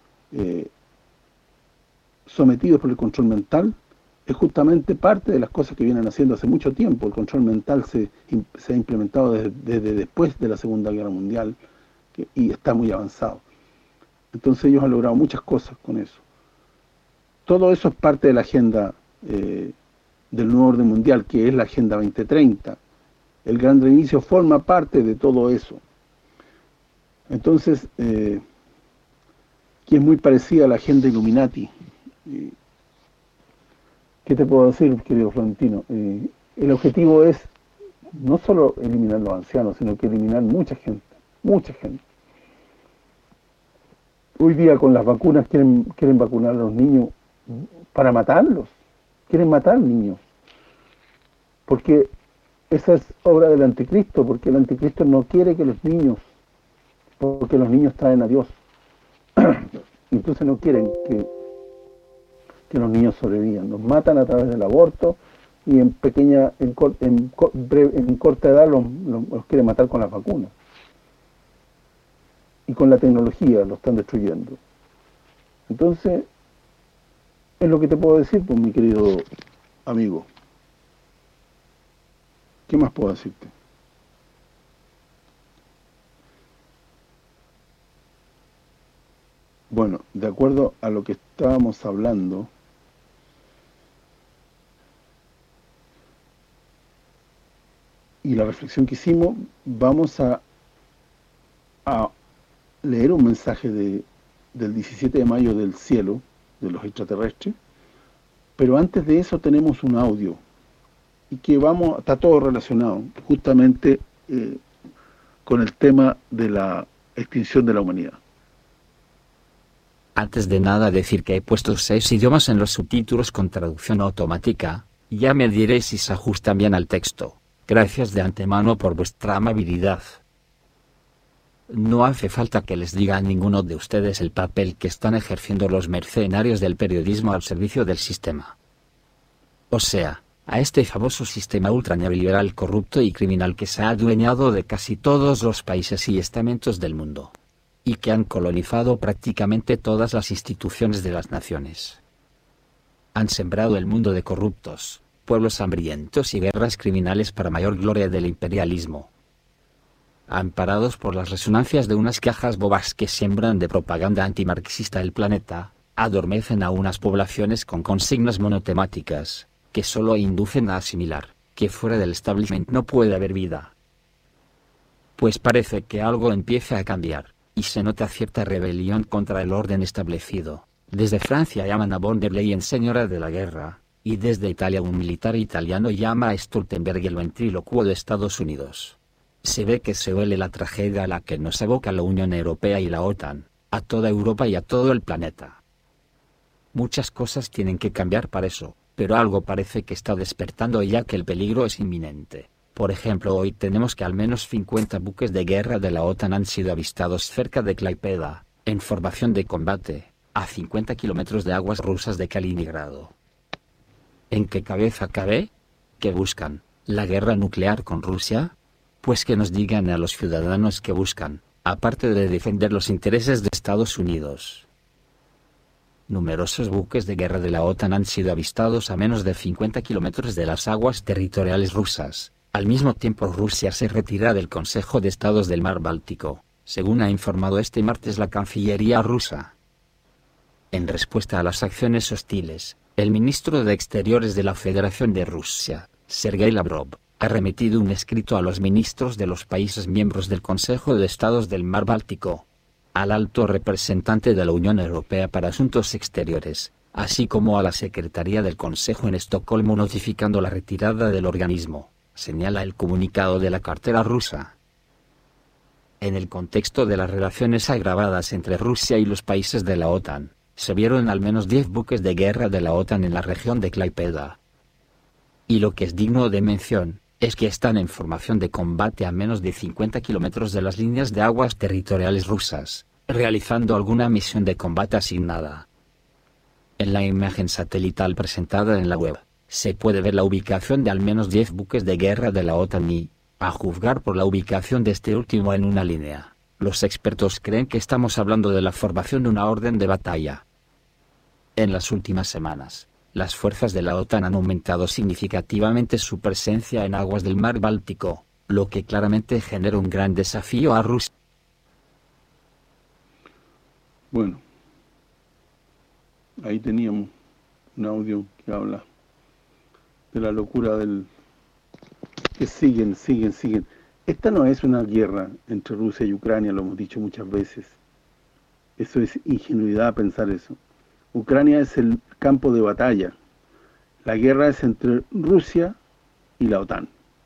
S1: sometidos por el control mental, es justamente parte de las cosas que vienen haciendo hace mucho tiempo. El control mental se ha implementado desde después de la Segunda Guerra Mundial y está muy avanzado. Entonces ellos han logrado muchas cosas con eso. Todo eso es parte de la agenda del nuevo orden mundial, que es la Agenda 2030. El gran reinicio forma parte de todo eso. Entonces, que es muy parecida a la Agenda Illuminati. ¿Qué te puedo decir, querido Florentino? El objetivo es no solo eliminar los ancianos, sino que eliminar mucha gente, mucha gente. Hoy día con las vacunas quieren vacunar a los niños para matarlos. Quieren matar niños. Porque esa es obra del anticristo, porque el anticristo no quiere que los niños, porque los niños traen a Dios. Entonces no quieren que los niños sobrevivan. Los matan a través del aborto y en corta edad los quieren matar con las vacunas. Y con la tecnología lo están destruyendo. Entonces, es lo que te puedo decir, pues, mi querido amigo. ¿Qué más puedo decirte? Bueno, de acuerdo a lo que estábamos hablando, y la reflexión que hicimos, vamos a leer un mensaje del 17 de mayo del cielo, de los extraterrestres, pero antes de eso tenemos un audio, y que está todo relacionado, justamente con el tema de la extinción de la humanidad.
S3: Antes de nada decir que he puesto 6 idiomas en los subtítulos con traducción automática, ya me diréis si se ajustan bien al texto. Gracias de antemano por vuestra amabilidad. No hace falta que les diga a ninguno de ustedes el papel que están ejerciendo los mercenarios del periodismo al servicio del sistema. O sea, a este famoso sistema ultraneoliberal corrupto y criminal que se ha adueñado de casi todos los países y estamentos del mundo. Y que han colonizado prácticamente todas las instituciones de las naciones. Han sembrado el mundo de corruptos, pueblos hambrientos y guerras criminales para mayor gloria del imperialismo. Amparados por las resonancias de unas cajas bobas que siembran de propaganda antimarxista el planeta, adormecen a unas poblaciones con consignas monotemáticas, que solo inducen a asimilar, que fuera del establishment no puede haber vida. Pues parece que algo empieza a cambiar, y se nota cierta rebelión contra el orden establecido. Desde Francia llaman a von der Leyen señora de la guerra, y desde Italia un militar italiano llama a Stoltenberg el ventrílocuo de Estados Unidos. Se ve que se huele la tragedia a la que nos evoca la Unión Europea y la OTAN, a toda Europa y a todo el planeta. Muchas cosas tienen que cambiar para eso, pero algo parece que está despertando ya que el peligro es inminente. Por ejemplo, hoy tenemos que al menos 50 buques de guerra de la OTAN han sido avistados cerca de Klaipėda, en formación de combate, a 50 kilómetros de aguas rusas de Kaliningrado. ¿En qué cabeza cabe? ¿Qué buscan? ¿La guerra nuclear con Rusia? Pues que nos digan a los ciudadanos que buscan, aparte de defender los intereses de Estados Unidos. Numerosos buques de guerra de la OTAN han sido avistados a menos de 50 kilómetros de las aguas territoriales rusas. Al mismo tiempo Rusia se retira del Consejo de Estados del Mar Báltico, según ha informado este martes la Cancillería rusa. En respuesta a las acciones hostiles, el ministro de Exteriores de la Federación de Rusia, Sergei Lavrov, ha remitido un escrito a los ministros de los países miembros del Consejo de Estados del Mar Báltico, al alto representante de la Unión Europea para Asuntos Exteriores, así como a la Secretaría del Consejo en Estocolmo notificando la retirada del organismo, señala el comunicado de la cartera rusa. En el contexto de las relaciones agravadas entre Rusia y los países de la OTAN, se vieron al menos 10 buques de guerra de la OTAN en la región de Klaipėda. Y lo que es digno de mención, es que están en formación de combate a menos de 50 kilómetros de las líneas de aguas territoriales rusas, realizando alguna misión de combate asignada. En la imagen satelital presentada en la web, se puede ver la ubicación de al menos 10 buques de guerra de la OTAN y, a juzgar por la ubicación de este último en una línea, los expertos creen que estamos hablando de la formación de una orden de batalla. En las últimas semanas, las fuerzas de la OTAN han aumentado significativamente su presencia en aguas del mar Báltico, lo que claramente genera un gran desafío a Rusia.
S1: Bueno, ahí teníamos un audio que habla de la locura del... que siguen. Esta no es una guerra entre Rusia y Ucrania, lo hemos dicho muchas veces. Eso es ingenuidad pensar eso. Ucrania es el campo de batalla. La guerra es entre Rusia y la OTAN.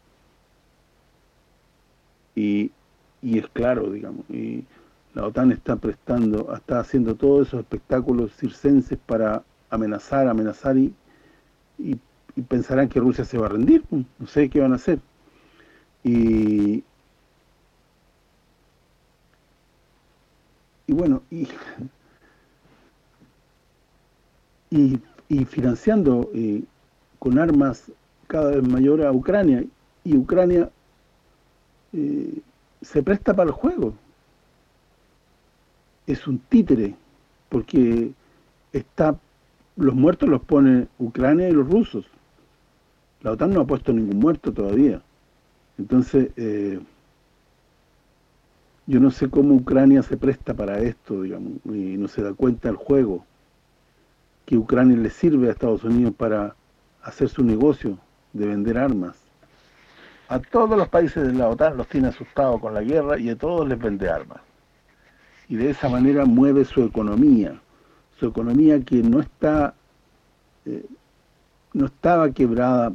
S1: Y es claro, digamos, y la OTAN está haciendo todos esos espectáculos circenses para amenazar y pensarán que Rusia se va a rendir, no sé qué van a hacer. Y bueno, y financiando con armas cada vez mayor a Ucrania, y Ucrania se presta para el juego. Es un títere, porque los muertos los pone Ucrania y los rusos. La OTAN no ha puesto ningún muerto todavía. Entonces, yo no sé cómo Ucrania se presta para esto, digamos, y no se da cuenta del juego, que Ucrania le sirve a Estados Unidos para hacer su negocio de vender armas. A todos los países de la OTAN los tiene asustados con la guerra y a todos les vende armas. Y de esa manera mueve su economía que no estaba quebrada,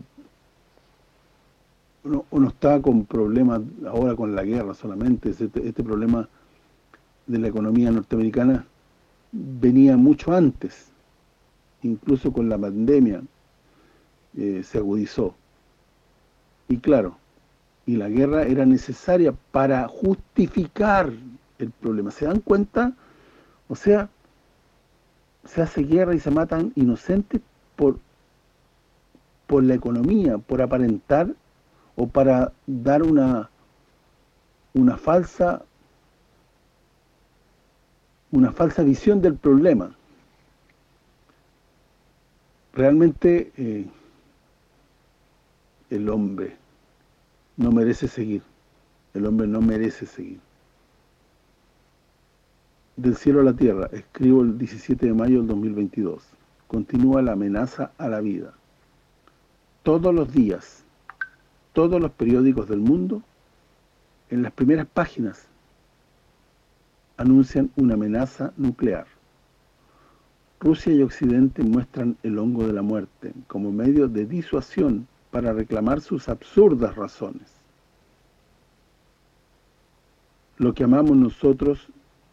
S1: no estaba con problemas ahora con la guerra solamente. Este problema de la economía norteamericana venía mucho antes, incluso con la pandemia se agudizó. Y claro, y la guerra era necesaria para justificar el problema. ¿Se dan cuenta? O sea, se hace guerra y se matan inocentes por la economía, por aparentar o para dar una falsa visión del problema. Realmente el hombre no merece seguir. El hombre no merece seguir. Del cielo a la tierra, escribo el 17 de mayo del 2022. Continúa la amenaza a la vida. Todos los días, todos los periódicos del mundo, en las primeras páginas, anuncian una amenaza nuclear. Rusia y Occidente muestran el hongo de la muerte como medio de disuasión para reclamar sus absurdas razones. Lo que amamos nosotros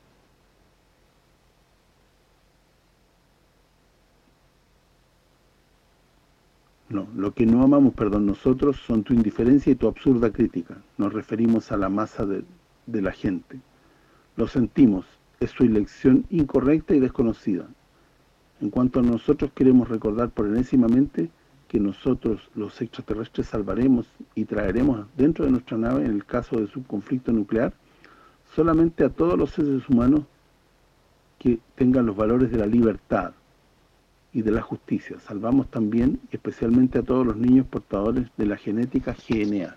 S1: lo que no amamos, nosotros son tu indiferencia y tu absurda crítica. Nos referimos a la masa de la gente. Lo sentimos, es su elección incorrecta y desconocida. En cuanto a nosotros, queremos recordar por enésimamente que nosotros, los extraterrestres, salvaremos y traeremos dentro de nuestra nave, en el caso de su conflicto nuclear, solamente a todos los seres humanos que tengan los valores de la libertad y de la justicia. Salvamos también, especialmente a todos los niños portadores de la genética GNA.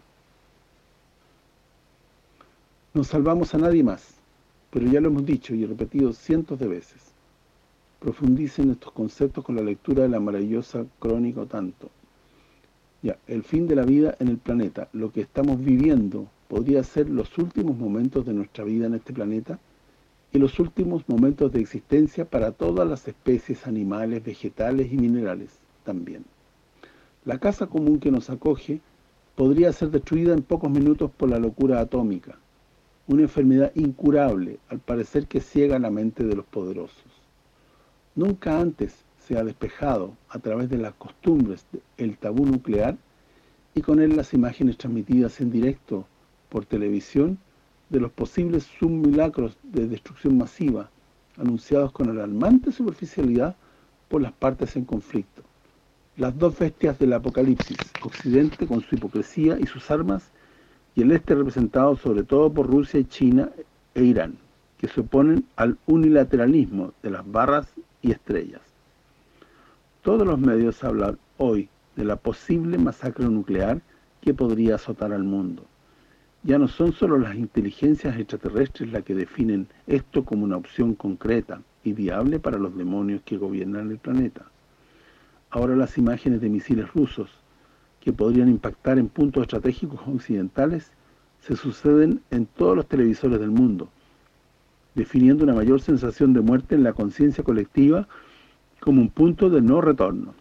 S1: No salvamos a nadie más, pero ya lo hemos dicho y repetido cientos de veces. Profundicen estos conceptos con la lectura de la maravillosa crónica Tanto. Ya, el fin de la vida en el planeta, lo que estamos viviendo, podría ser los últimos momentos de nuestra vida en este planeta y los últimos momentos de existencia para todas las especies animales, vegetales y minerales también. La casa común que nos acoge podría ser destruida en pocos minutos por la locura atómica, una enfermedad incurable, al parecer que ciega la mente de los poderosos. Nunca antes se ha despejado a través de las costumbres el tabú nuclear y con él las imágenes transmitidas en directo por televisión de los posibles submilagros de destrucción masiva anunciados con alarmante superficialidad por las partes en conflicto. Las dos bestias del apocalipsis, Occidente con su hipocresía y sus armas, y el este representado sobre todo por Rusia y China e Irán, que se oponen al unilateralismo de las barras y estrellas. Todos los medios hablan hoy de la posible masacre nuclear que podría azotar al mundo. Ya no son solo las inteligencias extraterrestres las que definen esto como una opción concreta y viable para los demonios que gobiernan el planeta. Ahora las imágenes de misiles rusos que podrían impactar en puntos estratégicos occidentales se suceden en todos los televisores del mundo, definiendo una mayor sensación de muerte en la conciencia colectiva como un punto de no retorno.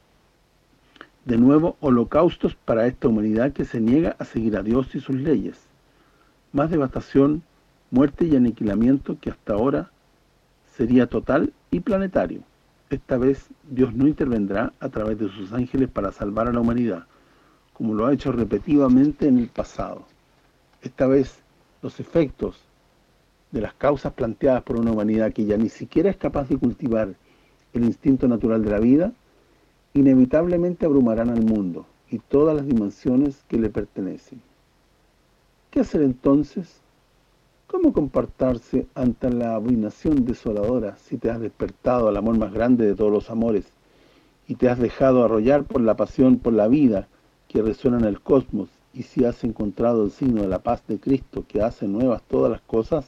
S1: De nuevo, holocaustos para esta humanidad que se niega a seguir a Dios y sus leyes. Más devastación, muerte y aniquilamiento que hasta ahora sería total y planetario. Esta vez Dios no intervendrá a través de sus ángeles para salvar a la humanidad, como lo ha hecho repetidamente en el pasado. Esta vez los efectos de las causas planteadas por una humanidad que ya ni siquiera es capaz de cultivar el instinto natural de la vida, inevitablemente abrumarán al mundo y todas las dimensiones que le pertenecen. ¿Qué hacer entonces? ¿Cómo comportarse ante la abominación desoladora si te has despertado al amor más grande de todos los amores y te has dejado arrollar por la pasión por la vida que resuena en el cosmos y si has encontrado el signo de la paz de Cristo que hace nuevas todas las cosas?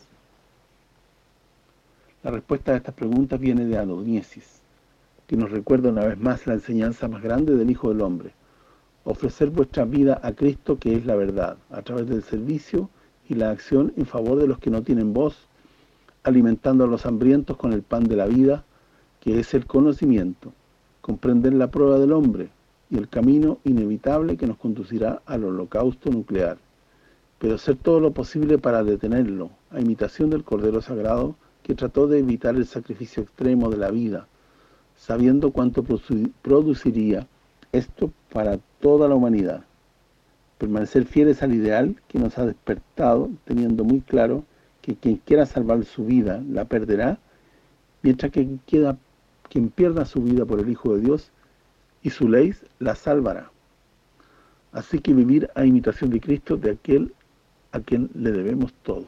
S1: La respuesta a estas preguntas viene de Adoniesis, que nos recuerda una vez más la enseñanza más grande del Hijo del Hombre: ofrecer vuestra vida a Cristo, que es la verdad, a través del servicio y la acción en favor de los que no tienen voz, alimentando a los hambrientos con el pan de la vida, que es el conocimiento, comprender la prueba del hombre y el camino inevitable que nos conducirá al holocausto nuclear, pero hacer todo lo posible para detenerlo, a imitación del Cordero Sagrado que trató de evitar el sacrificio extremo de la vida, sabiendo cuánto produciría esto para toda la humanidad. Permanecer fieles al ideal que nos ha despertado, teniendo muy claro que quien quiera salvar su vida la perderá, mientras que quien pierda su vida por el Hijo de Dios y su ley la salvará. Así que vivir a imitación de Cristo, de aquel a quien le debemos todo.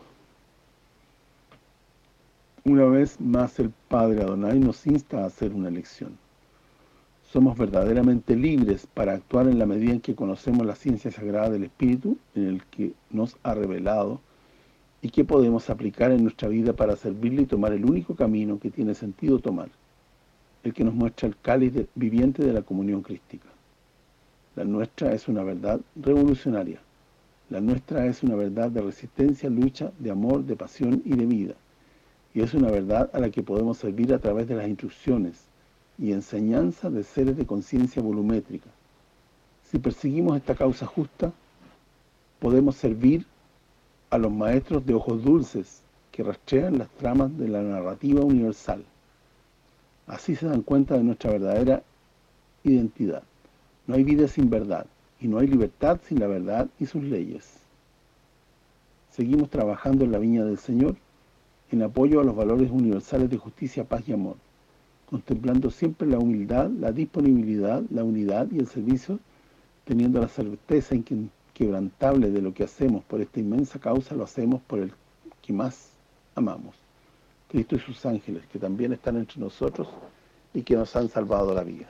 S1: Una vez más el Padre Adonai nos insta a hacer una elección. Somos verdaderamente libres para actuar en la medida en que conocemos la ciencia sagrada del Espíritu en el que nos ha revelado y que podemos aplicar en nuestra vida para servirle y tomar el único camino que tiene sentido tomar, el que nos muestra el cáliz viviente de la comunión crística. La nuestra es una verdad revolucionaria. La nuestra es una verdad de resistencia, lucha, de amor, de pasión y de vida. Y es una verdad a la que podemos servir a través de las instrucciones y enseñanza de seres de conciencia volumétrica. Si perseguimos esta causa justa, podemos servir a los maestros de ojos dulces que rastrean las tramas de la narrativa universal. Así se dan cuenta de nuestra verdadera identidad. No hay vida sin verdad, y no hay libertad sin la verdad y sus leyes. Seguimos trabajando en la viña del Señor, en apoyo a los valores universales de justicia, paz y amor, contemplando siempre la humildad, la disponibilidad, la unidad y el servicio, teniendo la certeza inquebrantable de lo que hacemos por esta inmensa causa, lo hacemos por el que más amamos, Cristo y sus ángeles, que también están entre nosotros y que nos han salvado la vida.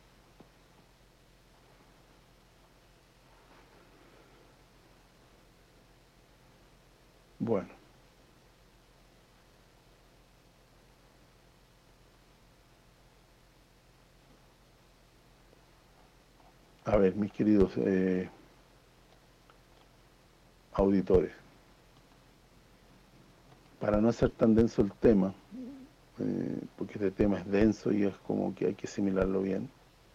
S1: Bueno. A ver, mis queridos auditores, para no hacer tan denso el tema, porque este tema es denso y es como que hay que asimilarlo bien,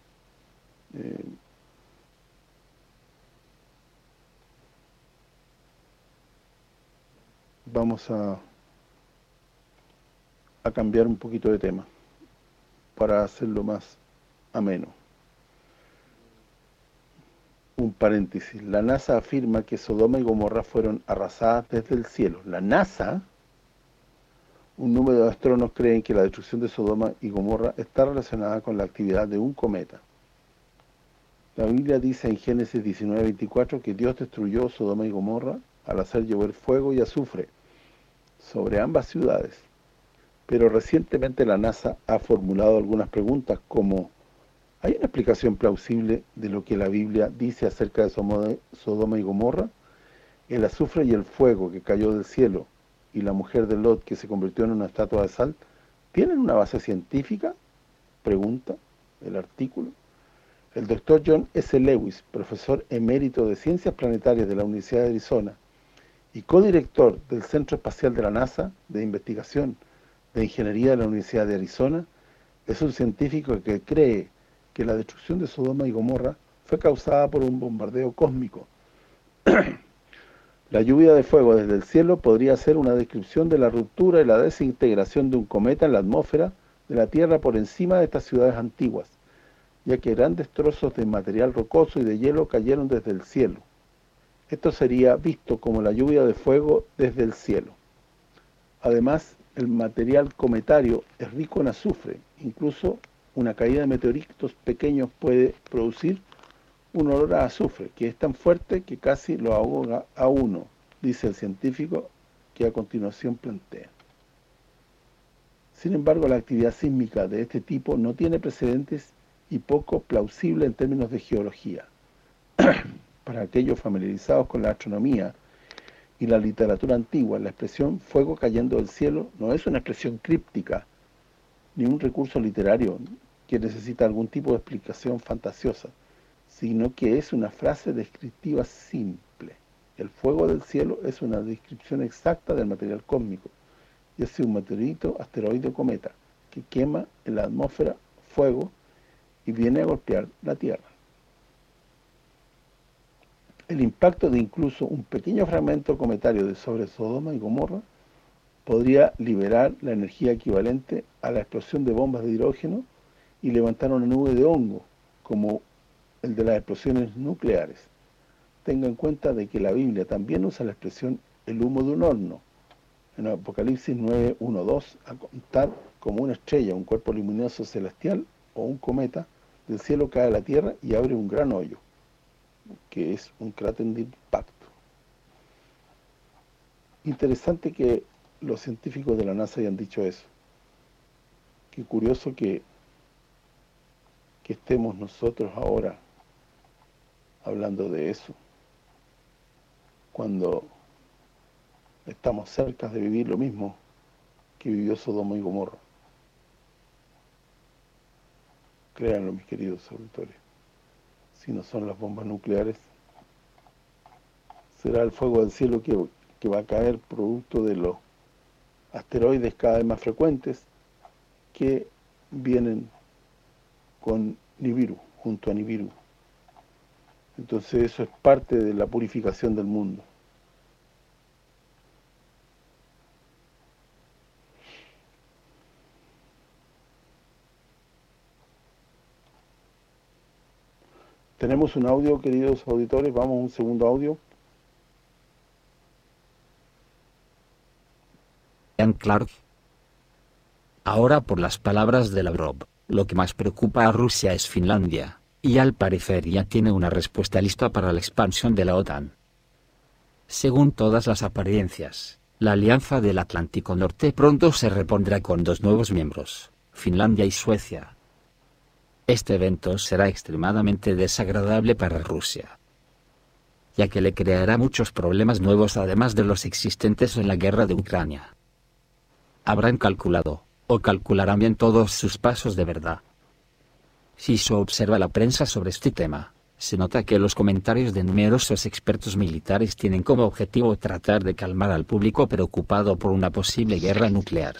S1: vamos a cambiar un poquito de tema para hacerlo más ameno. Un paréntesis. La NASA afirma que Sodoma y Gomorra fueron arrasadas desde el cielo. La NASA, un número de astrónomos creen que la destrucción de Sodoma y Gomorra está relacionada con la actividad de un cometa. La Biblia dice en Génesis 19:24 que Dios destruyó Sodoma y Gomorra al hacer llover fuego y azufre sobre ambas ciudades. Pero recientemente la NASA ha formulado algunas preguntas como: ¿hay una explicación plausible de lo que la Biblia dice acerca de Sodoma y Gomorra? El azufre y el fuego que cayó del cielo y la mujer de Lot que se convirtió en una estatua de sal, ¿tienen una base científica? Pregunta el artículo. El doctor John S. Lewis, profesor emérito de Ciencias Planetarias de la Universidad de Arizona y codirector del Centro Espacial de la NASA de Investigación de Ingeniería de la Universidad de Arizona, es un científico que cree que la destrucción de Sodoma y Gomorra fue causada por un bombardeo cósmico. La lluvia de fuego desde el cielo podría ser una descripción de la ruptura y la desintegración de un cometa en la atmósfera de la Tierra por encima de estas ciudades antiguas, ya que grandes trozos de material rocoso y de hielo cayeron desde el cielo. Esto sería visto como la lluvia de fuego desde el cielo. Además, el material cometario es rico en azufre. Incluso una caída de meteoritos pequeños puede producir un olor a azufre, que es tan fuerte que casi lo ahoga a uno, dice el científico que a continuación plantea. Sin embargo, la actividad sísmica de este tipo no tiene precedentes y poco plausible en términos de geología. Para aquellos familiarizados con la astronomía y la literatura antigua, la expresión fuego cayendo del cielo no es una expresión críptica, ni un recurso literario que necesita algún tipo de explicación fantasiosa, sino que es una frase descriptiva simple. El fuego del cielo es una descripción exacta del material cósmico, ya sea un meteorito, asteroide o cometa, que quema en la atmósfera fuego y viene a golpear la Tierra. El impacto de incluso un pequeño fragmento cometario sobre Sodoma y Gomorra podría liberar la energía equivalente a la explosión de bombas de hidrógeno y levantar una nube de hongo, como el de las explosiones nucleares. Tenga en cuenta de que la Biblia también usa la expresión el humo de un horno. En Apocalipsis 9:1-2, a contar como una estrella, un cuerpo luminoso celestial o un cometa, del cielo cae a la tierra y abre un gran hoyo, que es un cráter de impacto. Interesante que los científicos de la NASA hayan dicho eso. Qué curioso que estemos nosotros ahora hablando de eso, cuando estamos cerca de vivir lo mismo que vivió Sodoma y Gomorra. Créanlo, mis queridos auditores. Si no son las bombas nucleares, será el fuego del cielo que va a caer producto de los asteroides cada vez más frecuentes que vienen con Nibiru, junto a Nibiru. Entonces eso es parte de la purificación del mundo. Tenemos un audio, queridos auditores, vamos a un segundo audio.
S3: Clark. Ahora, por las palabras de Lavrov, lo que más preocupa a Rusia es Finlandia, y al parecer ya tiene una respuesta lista para la expansión de la OTAN. Según todas las apariencias, la Alianza del Atlántico Norte pronto se repondrá con 2 nuevos miembros, Finlandia y Suecia. Este evento será extremadamente desagradable para Rusia, ya que le creará muchos problemas nuevos además de los existentes en la guerra de Ucrania. Habrán calculado, o calcularán bien todos sus pasos de verdad. Si se observa la prensa sobre este tema, se nota que los comentarios de numerosos expertos militares tienen como objetivo tratar de calmar al público preocupado por una posible guerra nuclear.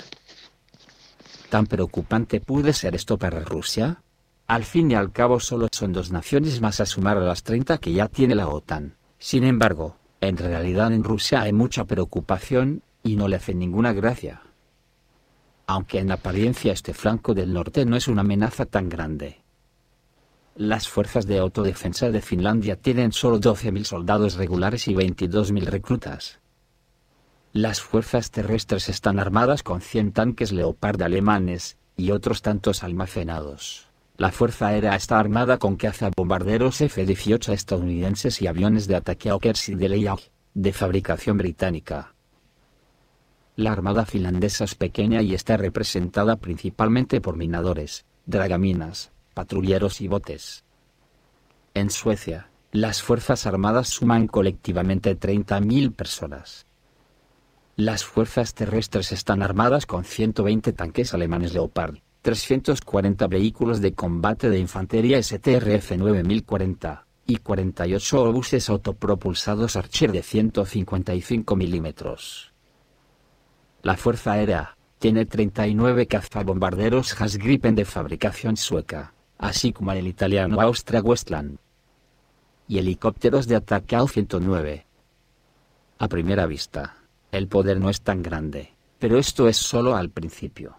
S3: ¿Tan preocupante puede ser esto para Rusia? Al fin y al cabo solo son 2 naciones más a sumar a las 30 que ya tiene la OTAN. Sin embargo, en realidad en Rusia hay mucha preocupación, y no le hace ninguna gracia. Aunque en apariencia este flanco del norte no es una amenaza tan grande. Las fuerzas de autodefensa de Finlandia tienen solo 12.000 soldados regulares y 22.000 reclutas. Las fuerzas terrestres están armadas con 100 tanques Leopard alemanes, y otros tantos almacenados. La Fuerza Aérea está armada con cazabombarderos F-18 estadounidenses y aviones de ataque Hawkers y de Leopard, de fabricación británica. La armada finlandesa es pequeña y está representada principalmente por minadores, dragaminas, patrulleros y botes. En Suecia, las fuerzas armadas suman colectivamente 30.000 personas. Las fuerzas terrestres están armadas con 120 tanques alemanes Leopard, 340 vehículos de combate de infantería STRF 9040, y 48 obuses autopropulsados Archer de 155 milímetros. La Fuerza Aérea tiene 39 cazabombarderos Haas Gripen de fabricación sueca, así como el italiano Austria Westland, y helicópteros de ataque AU-109. A primera vista, el poder no es tan grande, pero esto es solo al principio.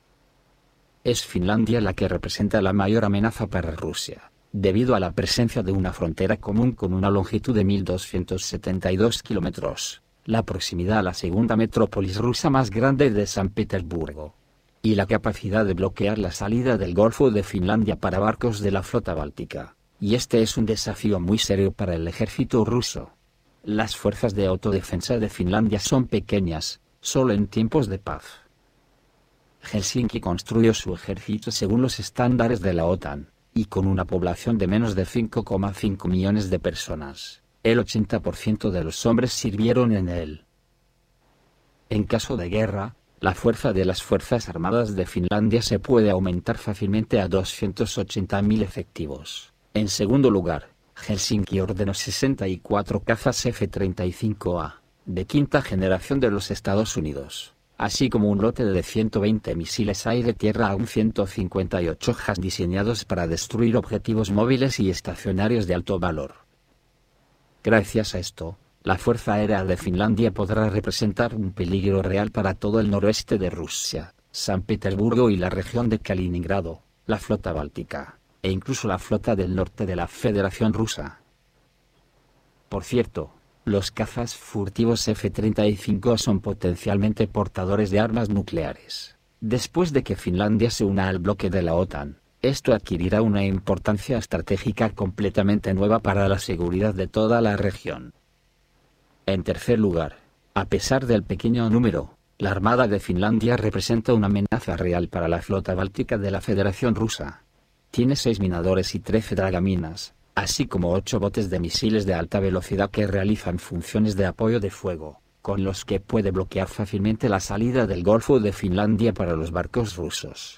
S3: Es Finlandia la que representa la mayor amenaza para Rusia, debido a la presencia de una frontera común con una longitud de 1.272 kilómetros. La proximidad a la segunda metrópolis rusa más grande de San Petersburgo, y la capacidad de bloquear la salida del Golfo de Finlandia para barcos de la flota báltica, y este es un desafío muy serio para el ejército ruso. Las fuerzas de autodefensa de Finlandia son pequeñas, solo en tiempos de paz. Helsinki construyó su ejército según los estándares de la OTAN, y con una población de menos de 5,5 millones de personas. El 80% de los hombres sirvieron en él. En caso de guerra, la fuerza de las Fuerzas Armadas de Finlandia se puede aumentar fácilmente a 280.000 efectivos. En segundo lugar, Helsinki ordenó 64 cazas F-35A, de quinta generación de los Estados Unidos, así como un lote de 120 misiles aire-tierra AIM-158 Haas diseñados para destruir objetivos móviles y estacionarios de alto valor. Gracias a esto, la Fuerza Aérea de Finlandia podrá representar un peligro real para todo el noroeste de Rusia, San Petersburgo y la región de Kaliningrado, la flota báltica, e incluso la flota del norte de la Federación Rusa. Por cierto, los cazas furtivos F-35 son potencialmente portadores de armas nucleares. Después de que Finlandia se una al bloque de la OTAN, esto adquirirá una importancia estratégica completamente nueva para la seguridad de toda la región. En tercer lugar, a pesar del pequeño número, la Armada de Finlandia representa una amenaza real para la flota báltica de la Federación Rusa. Tiene 6 minadores y 13 dragaminas, así como 8 botes de misiles de alta velocidad que realizan funciones de apoyo de fuego, con los que puede bloquear fácilmente la salida del Golfo de Finlandia para los barcos rusos.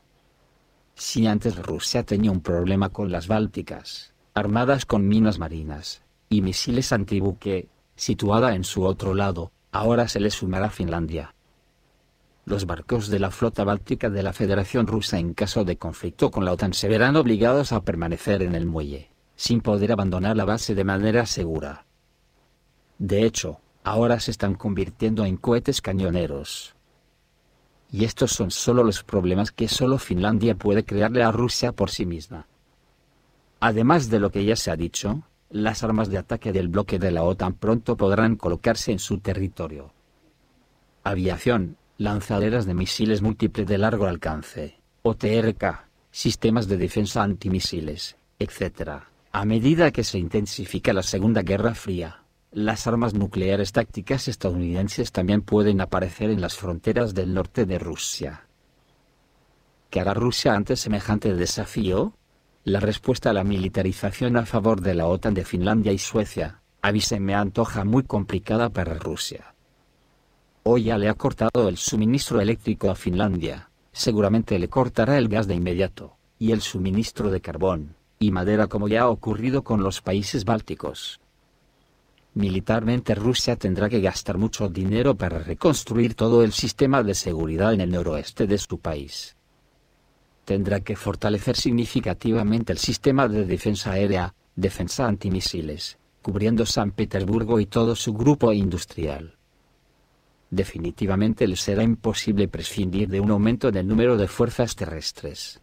S3: Si antes Rusia tenía un problema con las bálticas, armadas con minas marinas y misiles antibuque, situada en su otro lado, ahora se le sumará Finlandia. Los barcos de la flota báltica de la Federación Rusa en caso de conflicto con la OTAN se verán obligados a permanecer en el muelle, sin poder abandonar la base de manera segura. De hecho, ahora se están convirtiendo en cohetes cañoneros. Y estos son solo los problemas que solo Finlandia puede crearle a Rusia por sí misma. Además de lo que ya se ha dicho, las armas de ataque del bloque de la OTAN pronto podrán colocarse en su territorio. Aviación, lanzaderas de misiles múltiple de largo alcance, OTRK, sistemas de defensa antimisiles, etc. A medida que se intensifica la Segunda Guerra Fría, las armas nucleares tácticas estadounidenses también pueden aparecer en las fronteras del norte de Rusia. ¿Qué hará Rusia ante semejante desafío? La respuesta a la militarización a favor de la OTAN de Finlandia y Suecia, a mí se me antoja muy complicada para Rusia. Hoy ya le ha cortado el suministro eléctrico a Finlandia, seguramente le cortará el gas de inmediato, y el suministro de carbón y madera como ya ha ocurrido con los países bálticos. Militarmente Rusia tendrá que gastar mucho dinero para reconstruir todo el sistema de seguridad en el noroeste de su país. Tendrá que fortalecer significativamente el sistema de defensa aérea, defensa antimisiles, cubriendo San Petersburgo y todo su grupo industrial. Definitivamente le será imposible prescindir de un aumento del número de fuerzas terrestres.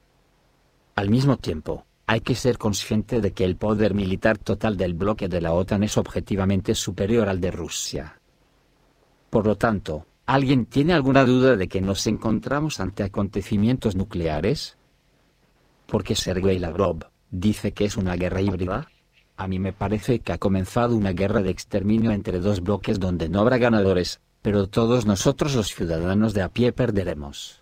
S3: Al mismo tiempo, hay que ser consciente de que el poder militar total del bloque de la OTAN es objetivamente superior al de Rusia. Por lo tanto, ¿alguien tiene alguna duda de que nos encontramos ante acontecimientos nucleares? Porque Sergei Lavrov dice que es una guerra híbrida. A mí me parece que ha comenzado una guerra de exterminio entre dos bloques donde no habrá ganadores, pero todos nosotros los ciudadanos de a pie perderemos.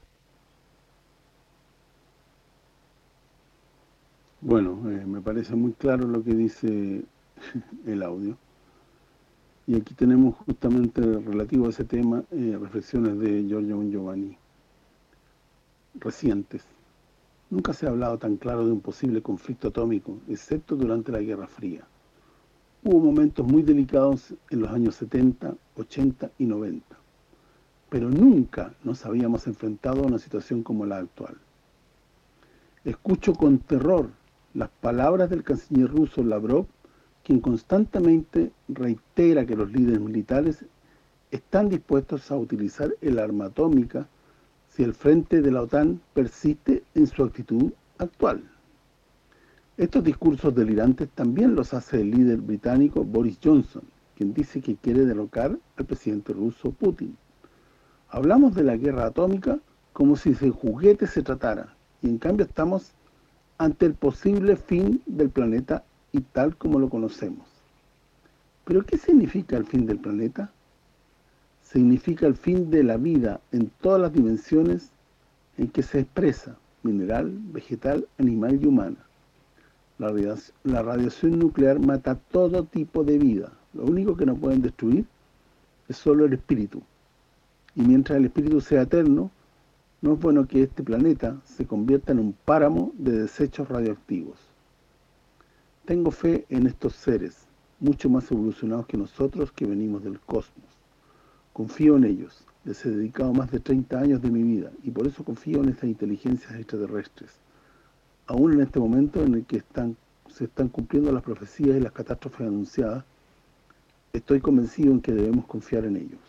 S1: Bueno, me parece muy claro lo que dice el audio. Y aquí tenemos justamente relativo a ese tema reflexiones de Giorgio Giovanni recientes. Nunca se ha hablado tan claro de un posible conflicto atómico, excepto durante la Guerra Fría. Hubo momentos muy delicados en los años 70, 80 y 90, pero nunca nos habíamos enfrentado a una situación como la actual. Escucho con terror las palabras del canciller ruso Lavrov, quien constantemente reitera que los líderes militares están dispuestos a utilizar el arma atómica si el frente de la OTAN persiste en su actitud actual. Estos discursos delirantes también los hace el líder británico Boris Johnson, quien dice que quiere derrocar al presidente ruso Putin. Hablamos de la guerra atómica como si de juguete se tratara, y en cambio estamos ante el posible fin del planeta y tal como lo conocemos. ¿Pero qué significa el fin del planeta? Significa el fin de la vida en todas las dimensiones en que se expresa, mineral, vegetal, animal y humana. La radiación nuclear mata todo tipo de vida. Lo único que no pueden destruir es solo el espíritu. Y mientras el espíritu sea eterno, no es bueno que este planeta se convierta en un páramo de desechos radioactivos. Tengo fe en estos seres, mucho más evolucionados que nosotros que venimos del cosmos. Confío en ellos, les he dedicado más de 30 años de mi vida y por eso confío en estas inteligencias extraterrestres. Aún en este momento en el que se están cumpliendo las profecías y las catástrofes anunciadas, Estoy convencido en que debemos confiar en ellos.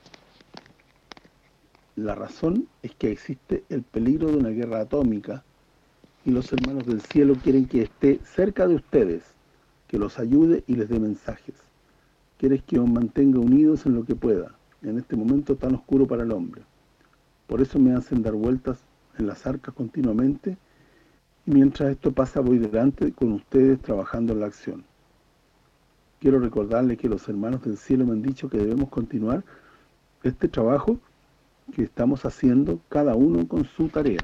S1: La razón es que existe el peligro de una guerra atómica y los hermanos del cielo quieren que esté cerca de ustedes, que los ayude y les dé mensajes. Quieres que os mantenga unidos en lo que pueda, en este momento tan oscuro para el hombre. Por eso me hacen dar vueltas en las arcas continuamente, y mientras esto pasa voy delante con ustedes trabajando en la acción. Quiero recordarles que los hermanos del cielo me han dicho que debemos continuar este trabajo que estamos haciendo cada uno con su tarea.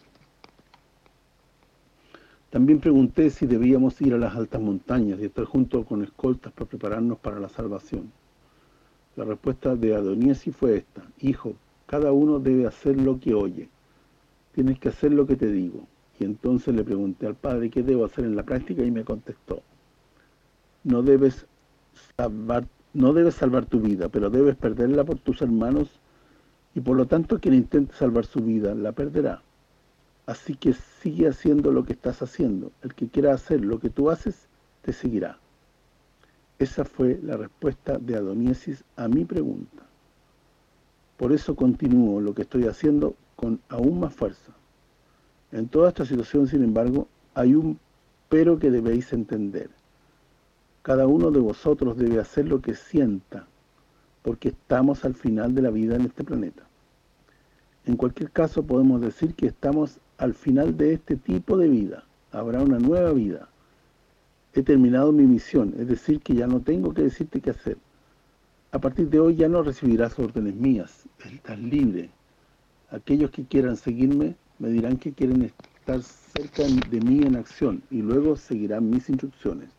S1: También pregunté si debíamos ir a las altas montañas y estar juntos con escoltas para prepararnos para la salvación. La respuesta de Adoniesi fue esta: hijo, cada uno debe hacer lo que oye. Tienes que hacer lo que te digo. Y entonces le pregunté al padre qué debo hacer en la práctica y me contestó: no debes salvar tu vida, pero debes perderla por tus hermanos, y por lo tanto quien intente salvar su vida la perderá. Así que sigue haciendo lo que estás haciendo. El que quiera hacer lo que tú haces, te seguirá. Esa fue la respuesta de Adoniesis a mi pregunta. Por eso continúo lo que estoy haciendo con aún más fuerza. En toda esta situación, sin embargo, hay un pero que debéis entender. Cada uno de vosotros debe hacer lo que sienta, porque estamos al final de la vida en este planeta. En cualquier caso, podemos decir que estamos al final de este tipo de vida. Habrá una nueva vida. He terminado mi misión, es decir, que ya no tengo que decirte qué hacer. A partir de hoy ya no recibirás órdenes mías, estás libre. Aquellos que quieran seguirme me dirán que quieren estar cerca de mí en acción y luego seguirán mis instrucciones.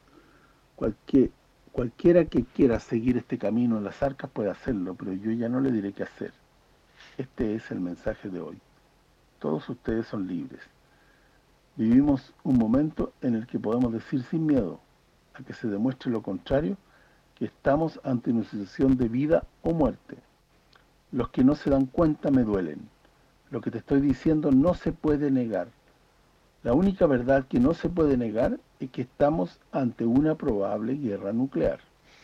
S1: Cualquiera que quiera seguir este camino en las arcas puede hacerlo, pero yo ya no le diré qué hacer. Este es el mensaje de hoy. Todos ustedes son libres. Vivimos un momento en el que podemos decir sin miedo a que se demuestre lo contrario, que estamos ante una situación de vida o muerte. Los que no se dan cuenta me duelen. Lo que te estoy diciendo no se puede negar. La única verdad que no se puede negar es que estamos ante una probable guerra nuclear.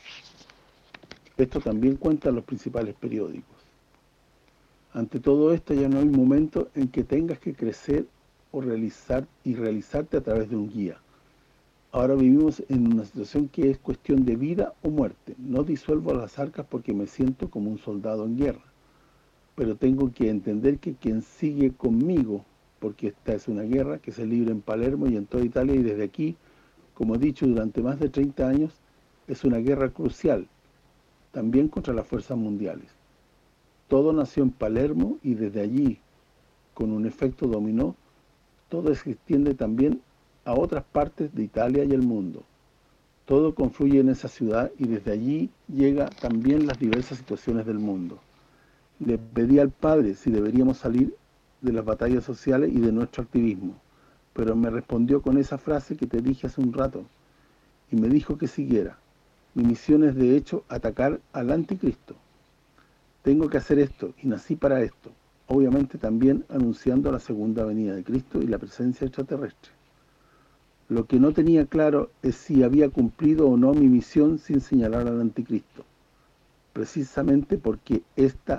S1: Esto también cuenta en los principales periódicos. Ante todo esto ya no hay momento en que tengas que crecer o realizarte a través de un guía. Ahora vivimos en una situación que es cuestión de vida o muerte. No disuelvo las arcas porque me siento como un soldado en guerra. Pero tengo que entender que quien sigue conmigo, porque esta es una guerra que se libra en Palermo y en toda Italia, y desde aquí, como he dicho durante más de 30 años, es una guerra crucial, también contra las fuerzas mundiales. Todo nació en Palermo y desde allí, con un efecto dominó, todo se extiende también a otras partes de Italia y el mundo. Todo confluye en esa ciudad y desde allí llega también las diversas situaciones del mundo. Le pedí al Padre si deberíamos salir de las batallas sociales y de nuestro activismo, pero me respondió con esa frase que te dije hace un rato, y me dijo que siguiera. Mi misión es de hecho atacar al anticristo. Tengo que hacer esto y nací para esto, obviamente también anunciando la segunda venida de Cristo y la presencia extraterrestre. Lo que no tenía claro es si había cumplido o no mi misión sin señalar al anticristo, precisamente porque está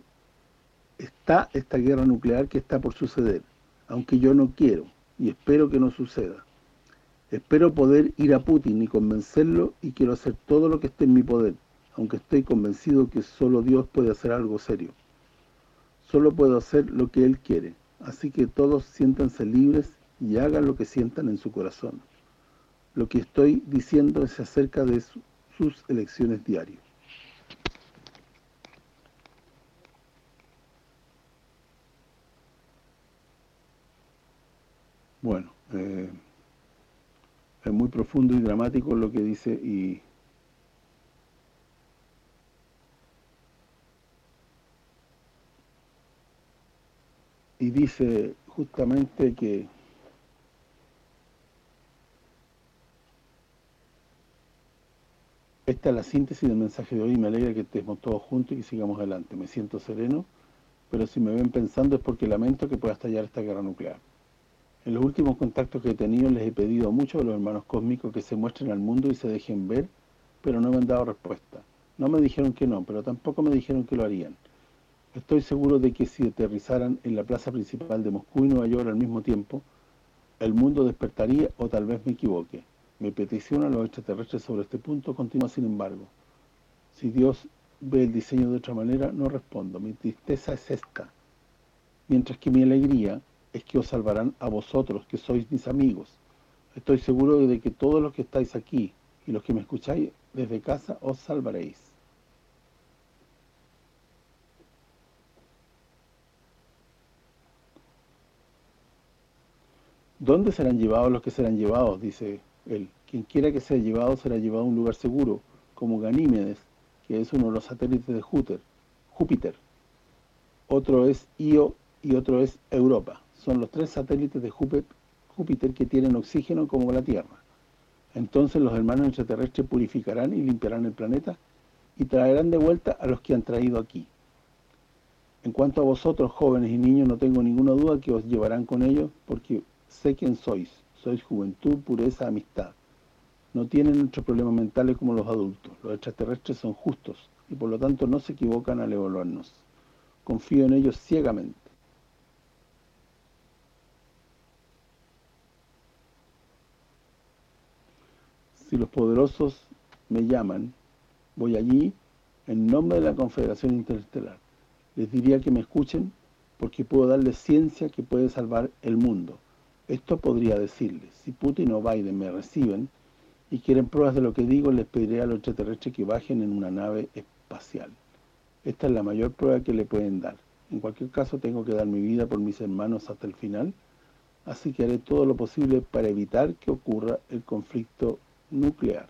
S1: esta guerra nuclear que está por suceder, aunque yo no quiero y espero que no suceda. Espero poder ir a Putin y convencerlo y quiero hacer todo lo que esté en mi poder, aunque estoy convencido que solo Dios puede hacer algo serio. Solo puedo hacer lo que Él quiere, así que todos siéntanse libres y hagan lo que sientan en su corazón. Lo que estoy diciendo es acerca de sus elecciones diarias. Bueno, es muy profundo y dramático lo que dice y dice justamente que esta es la síntesis del mensaje de hoy. Me alegra que estemos todos juntos y que sigamos adelante. Me siento sereno, pero si me ven pensando es porque lamento que pueda estallar esta guerra nuclear. En los últimos contactos que he tenido les he pedido a muchos de los hermanos cósmicos que se muestren al mundo y se dejen ver pero no me han dado respuesta. No me dijeron que no, pero tampoco me dijeron que lo harían. Estoy seguro de que si aterrizaran en la plaza principal de Moscú y Nueva York al mismo tiempo, el mundo despertaría o tal vez me equivoque. Mi petición a los extraterrestres sobre este punto continúa sin embargo. Si Dios ve el diseño de otra manera, no respondo. Mi tristeza es esta. Mientras que mi alegría es que os salvarán a vosotros, que sois mis amigos. Estoy seguro de que todos los que estáis aquí y los que me escucháis desde casa os salvaréis. ¿Dónde serán llevados los que serán llevados?, dice él. Quien quiera que sea llevado será llevado a un lugar seguro, como Ganímedes, que es uno de los satélites de Júpiter. Otro es Io y otro es Europa. Son los 3 satélites de Júpiter que tienen oxígeno como la Tierra. Entonces los hermanos extraterrestres purificarán y limpiarán el planeta y traerán de vuelta a los que han traído aquí. En cuanto a vosotros, jóvenes y niños, no tengo ninguna duda que os llevarán con ellos, porque sé quién sois. Sois juventud, pureza, amistad. No tienen nuestros problemas mentales como los adultos. Los extraterrestres son justos y por lo tanto no se equivocan al evaluarnos. Confío en ellos ciegamente. Si los poderosos me llaman, voy allí en nombre de la Confederación Interestelar. Les diría que me escuchen porque puedo darles ciencia que puede salvar el mundo. Esto podría decirles: si Putin o Biden me reciben y quieren pruebas de lo que digo, les pediré a los extraterrestres que bajen en una nave espacial. Esta es la mayor prueba que le pueden dar. En cualquier caso, tengo que dar mi vida por mis hermanos hasta el final, así que haré todo lo posible para evitar que ocurra el conflicto nuclear.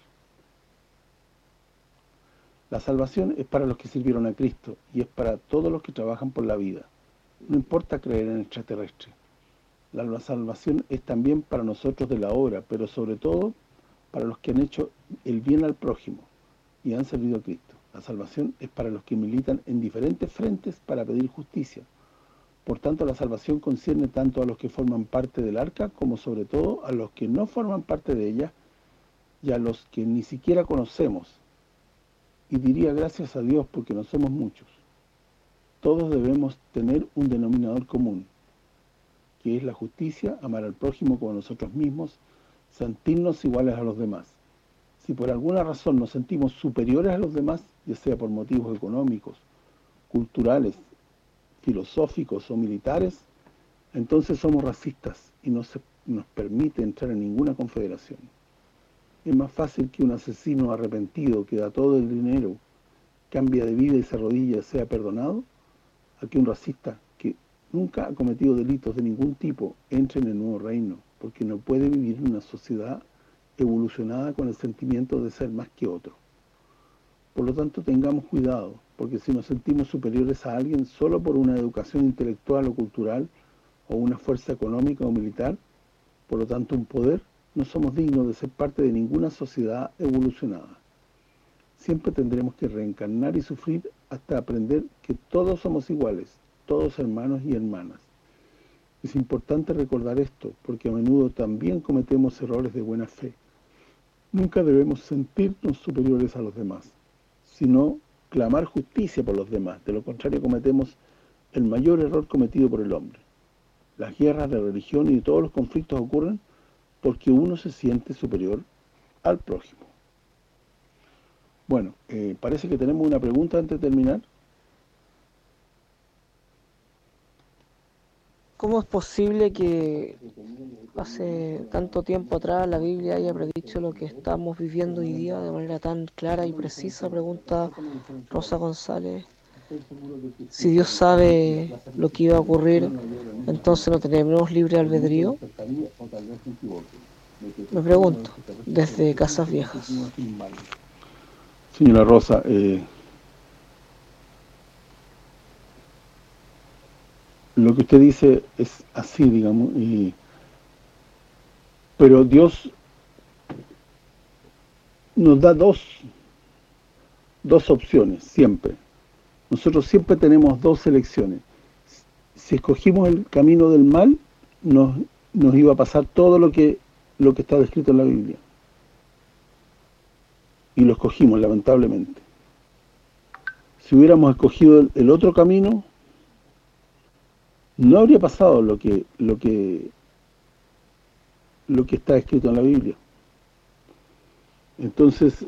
S1: La salvación es para los que sirvieron a Cristo y es para todos los que trabajan por la vida. No importa creer en extraterrestres. La salvación es también para nosotros de la obra, pero sobre todo para los que han hecho el bien al prójimo y han servido a Cristo. La salvación es para los que militan en diferentes frentes para pedir justicia. Por tanto, la salvación concierne tanto a los que forman parte del arca como sobre todo a los que no forman parte de ella y a los que ni siquiera conocemos. Y diría gracias a Dios porque no somos muchos. Todos debemos tener un denominador común, que es la justicia, amar al prójimo como a nosotros mismos, sentirnos iguales a los demás. Si por alguna razón nos sentimos superiores a los demás, ya sea por motivos económicos, culturales, filosóficos o militares, entonces somos racistas y no se nos permite entrar en ninguna confederación. Es más fácil que un asesino arrepentido que da todo el dinero, cambia de vida y se arrodilla sea perdonado, a que un racista que nunca ha cometido delitos de ningún tipo entre en el nuevo reino, porque no puede vivir en una sociedad evolucionada con el sentimiento de ser más que otro. Por lo tanto, tengamos cuidado, porque si nos sentimos superiores a alguien solo por una educación intelectual o cultural, o una fuerza económica o militar, por lo tanto un poder, no somos dignos de ser parte de ninguna sociedad evolucionada. Siempre tendremos que reencarnar y sufrir hasta aprender que todos somos iguales, todos hermanos y hermanas. Es importante recordar esto, porque a menudo también cometemos errores de buena fe. Nunca debemos sentirnos superiores a los demás, sino clamar justicia por los demás. De lo contrario, cometemos el mayor error cometido por el hombre. Las guerras de religión y todos los conflictos ocurren porque uno se siente superior al prójimo. Bueno, parece que tenemos una pregunta antes de terminar.
S2: ¿Cómo es posible que hace tanto tiempo atrás la Biblia haya predicho lo que estamos viviendo hoy día de manera tan clara y precisa? Pregunta Rosa González. Si Dios sabe lo que iba a ocurrir, entonces no tenemos libre albedrío. Me pregunto, desde Casas Viejas.
S1: Señora Rosa, lo que usted dice es así, digamos, pero Dios nos da dos opciones, siempre. Nosotros siempre tenemos dos elecciones. Si escogimos el camino del mal, nos iba a pasar todo lo que está descrito en la Biblia. y lo escogimos, lamentablemente. Si hubiéramos escogido el otro camino, no habría pasado lo que está escrito en la Biblia. Entonces,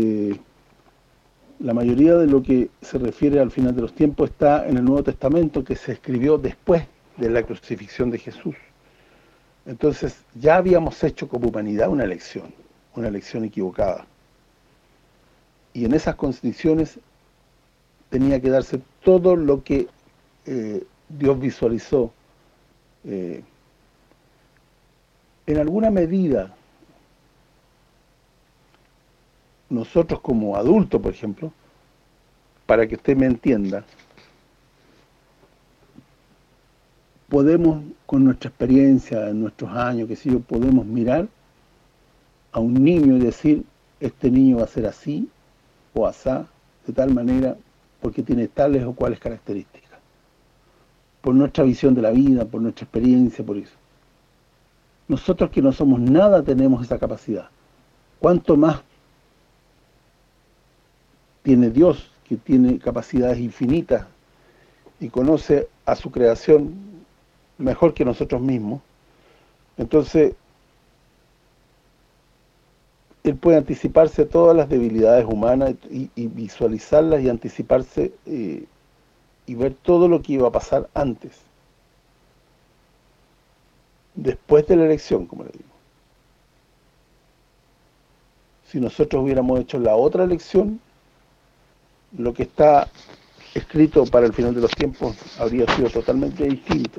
S1: la mayoría de lo que se refiere al final de los tiempos está en el Nuevo Testamento, que se escribió después de la crucifixión de Jesús. Entonces, ya habíamos hecho como humanidad una elección equivocada. Y en esas condiciones tenía que darse todo lo que Dios visualizó. En alguna medida, nosotros como adultos, por ejemplo, para que usted me entienda, podemos, con nuestra experiencia, en nuestros años, qué sé yo, podemos mirar a un niño y decir, este niño va a ser así o asá, de tal manera, porque tiene tales o cuales características. Por nuestra visión de la vida, por nuestra experiencia, por eso. Nosotros que no somos nada tenemos esa capacidad. ¿Cuánto más tiene Dios, que tiene capacidades infinitas y conoce a su creación mejor que nosotros mismos? Entonces, Él puede anticiparse a todas las debilidades humanas y visualizarlas y anticiparse y ver todo lo que iba a pasar antes. Después de la elección, como le digo. Si nosotros hubiéramos hecho la otra elección, lo que está escrito para el final de los tiempos habría sido totalmente distinto.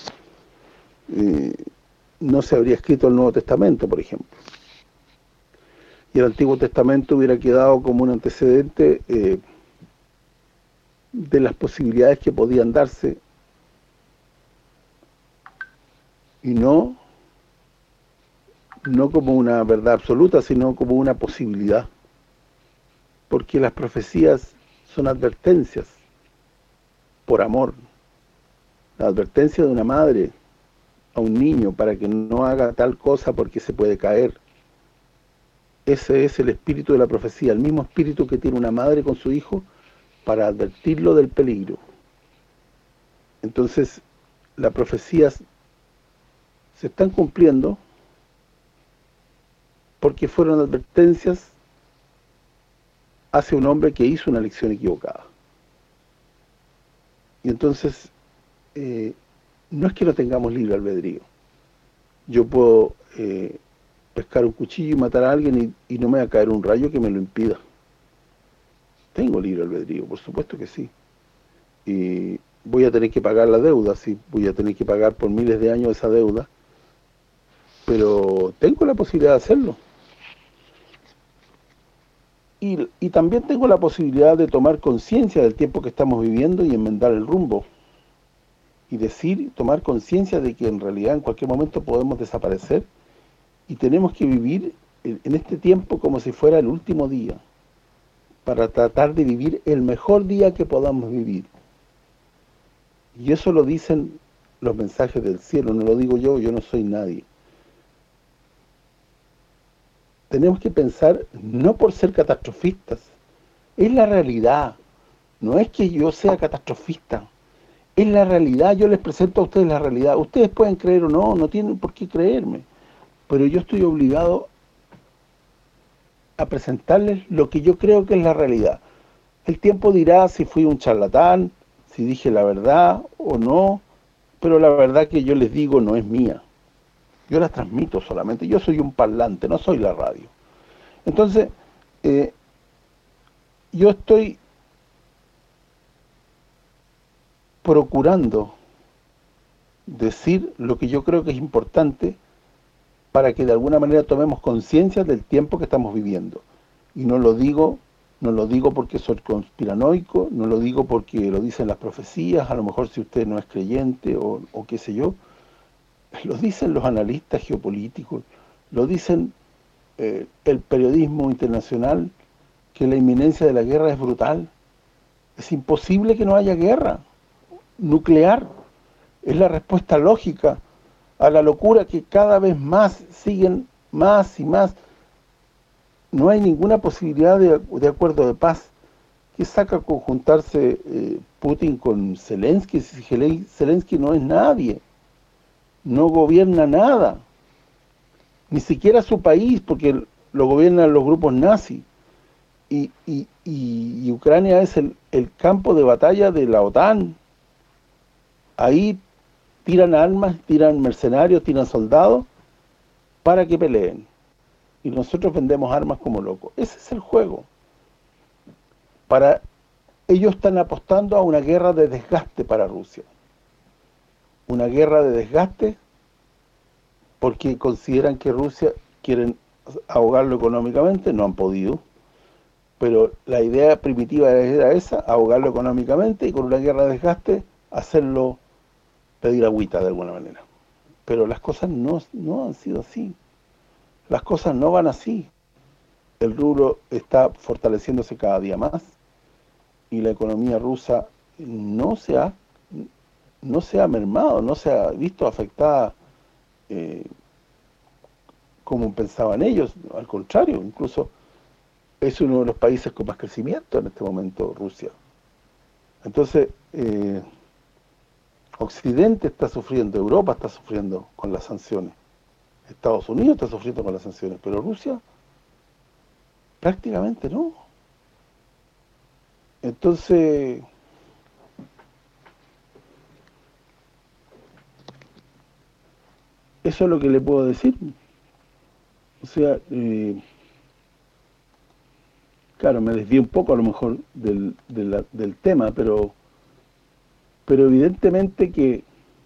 S1: No se habría escrito el Nuevo Testamento, por ejemplo. Y el Antiguo Testamento hubiera quedado como un antecedente de las posibilidades que podían darse, y no como una verdad absoluta, sino como una posibilidad. Porque las profecías son advertencias por amor. La advertencia de una madre a un niño para que no haga tal cosa porque se puede caer. Ese es el espíritu de la profecía, el mismo espíritu que tiene una madre con su hijo para advertirlo del peligro. Entonces, las profecías se están cumpliendo porque fueron advertencias hacia un hombre que hizo una elección equivocada. Y entonces, no es que no tengamos libre albedrío. Yo puedo pescar un cuchillo y matar a alguien y no me va a caer un rayo que me lo impida. Tengo libre albedrío, por supuesto que sí. Y voy a tener que pagar la deuda, sí, voy a tener que pagar por miles de años esa deuda, pero tengo la posibilidad de hacerlo. Y también tengo la posibilidad de tomar conciencia del tiempo que estamos viviendo y enmendar el rumbo. Y tomar conciencia de que en realidad en cualquier momento podemos desaparecer y tenemos que vivir en este tiempo como si fuera el último día, para tratar de vivir el mejor día que podamos vivir. Y eso lo dicen los mensajes del cielo, no lo digo yo no soy nadie. Tenemos que pensar, no por ser catastrofistas, es la realidad, no es que yo sea catastrofista, es la realidad, yo les presento a ustedes la realidad. Ustedes pueden creer o no, no tienen por qué creerme, pero yo estoy obligado a presentarles lo que yo creo que es la realidad. El tiempo dirá si fui un charlatán, si dije la verdad o no, pero la verdad que yo les digo no es mía. Yo las transmito solamente, yo soy un parlante, no soy la radio. Entonces, yo estoy procurando decir lo que yo creo que es importante para que de alguna manera tomemos conciencia del tiempo que estamos viviendo. Y no lo digo porque soy conspiranoico, no lo digo porque lo dicen las profecías, a lo mejor si usted no es creyente o qué sé yo, lo dicen los analistas geopolíticos, lo dicen el periodismo internacional, que la inminencia de la guerra es brutal. Es imposible que no haya guerra nuclear. Es la respuesta lógica a la locura que cada vez más siguen más y más. no hay ninguna posibilidad de acuerdo de paz. ¿Qué saca conjuntarse Putin con Zelensky? Si Zelensky no es nadie, no gobierna nada, ni siquiera su país, porque lo gobiernan los grupos nazis. Y Ucrania es el campo de batalla de la OTAN. Ahí tiran armas, tiran mercenarios, tiran soldados para que peleen. Y nosotros vendemos armas como locos. Ese es el juego. Ellos están apostando a una guerra de desgaste para Rusia. Una guerra de desgaste porque consideran que Rusia quieren ahogarlo económicamente, no han podido. Pero la idea primitiva era esa, ahogarlo económicamente y con una guerra de desgaste hacerlo pedir agüita de alguna manera. Pero las cosas no han sido así. Las cosas no van así. El rublo está fortaleciéndose cada día más y la economía rusa no se ha mermado, no se ha visto afectada como pensaban ellos, al contrario, incluso es uno de los países con más crecimiento en este momento, Rusia. Entonces, Occidente está sufriendo, Europa está sufriendo con las sanciones, Estados Unidos está sufriendo con las sanciones, pero Rusia prácticamente no. Entonces, eso es lo que le puedo decir. O sea, claro, me desvío un poco a lo mejor del tema, pero evidentemente que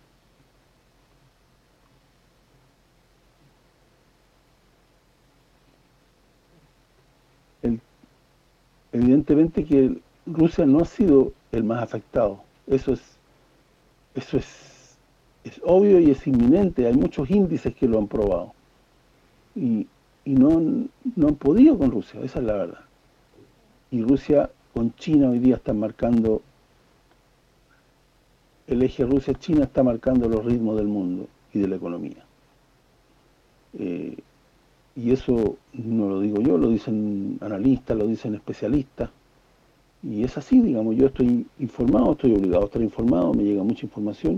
S1: Rusia no ha sido el más afectado. Eso es obvio y es inminente. Hay muchos índices que lo han probado. Y no han podido con Rusia, esa es la verdad. Y Rusia con China hoy día están marcando, el eje Rusia-China está marcando los ritmos del mundo y de la economía. Y eso no lo digo yo, lo dicen analistas, lo dicen especialistas. Y es así, digamos, yo estoy informado, estoy obligado a estar informado, me llega mucha información.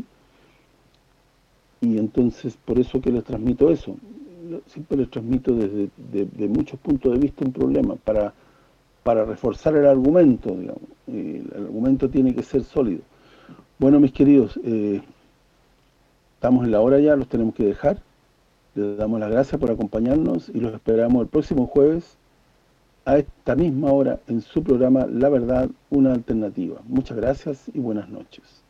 S1: Y entonces, por eso que les transmito eso. Siempre les transmito desde de muchos puntos de vista un problema, para reforzar el argumento, digamos. El argumento tiene que ser sólido. Bueno, mis queridos, estamos en la hora ya, los tenemos que dejar. Les damos las gracias por acompañarnos y los esperamos el próximo jueves a esta misma hora en su programa La Verdad, una alternativa. Muchas gracias y buenas noches.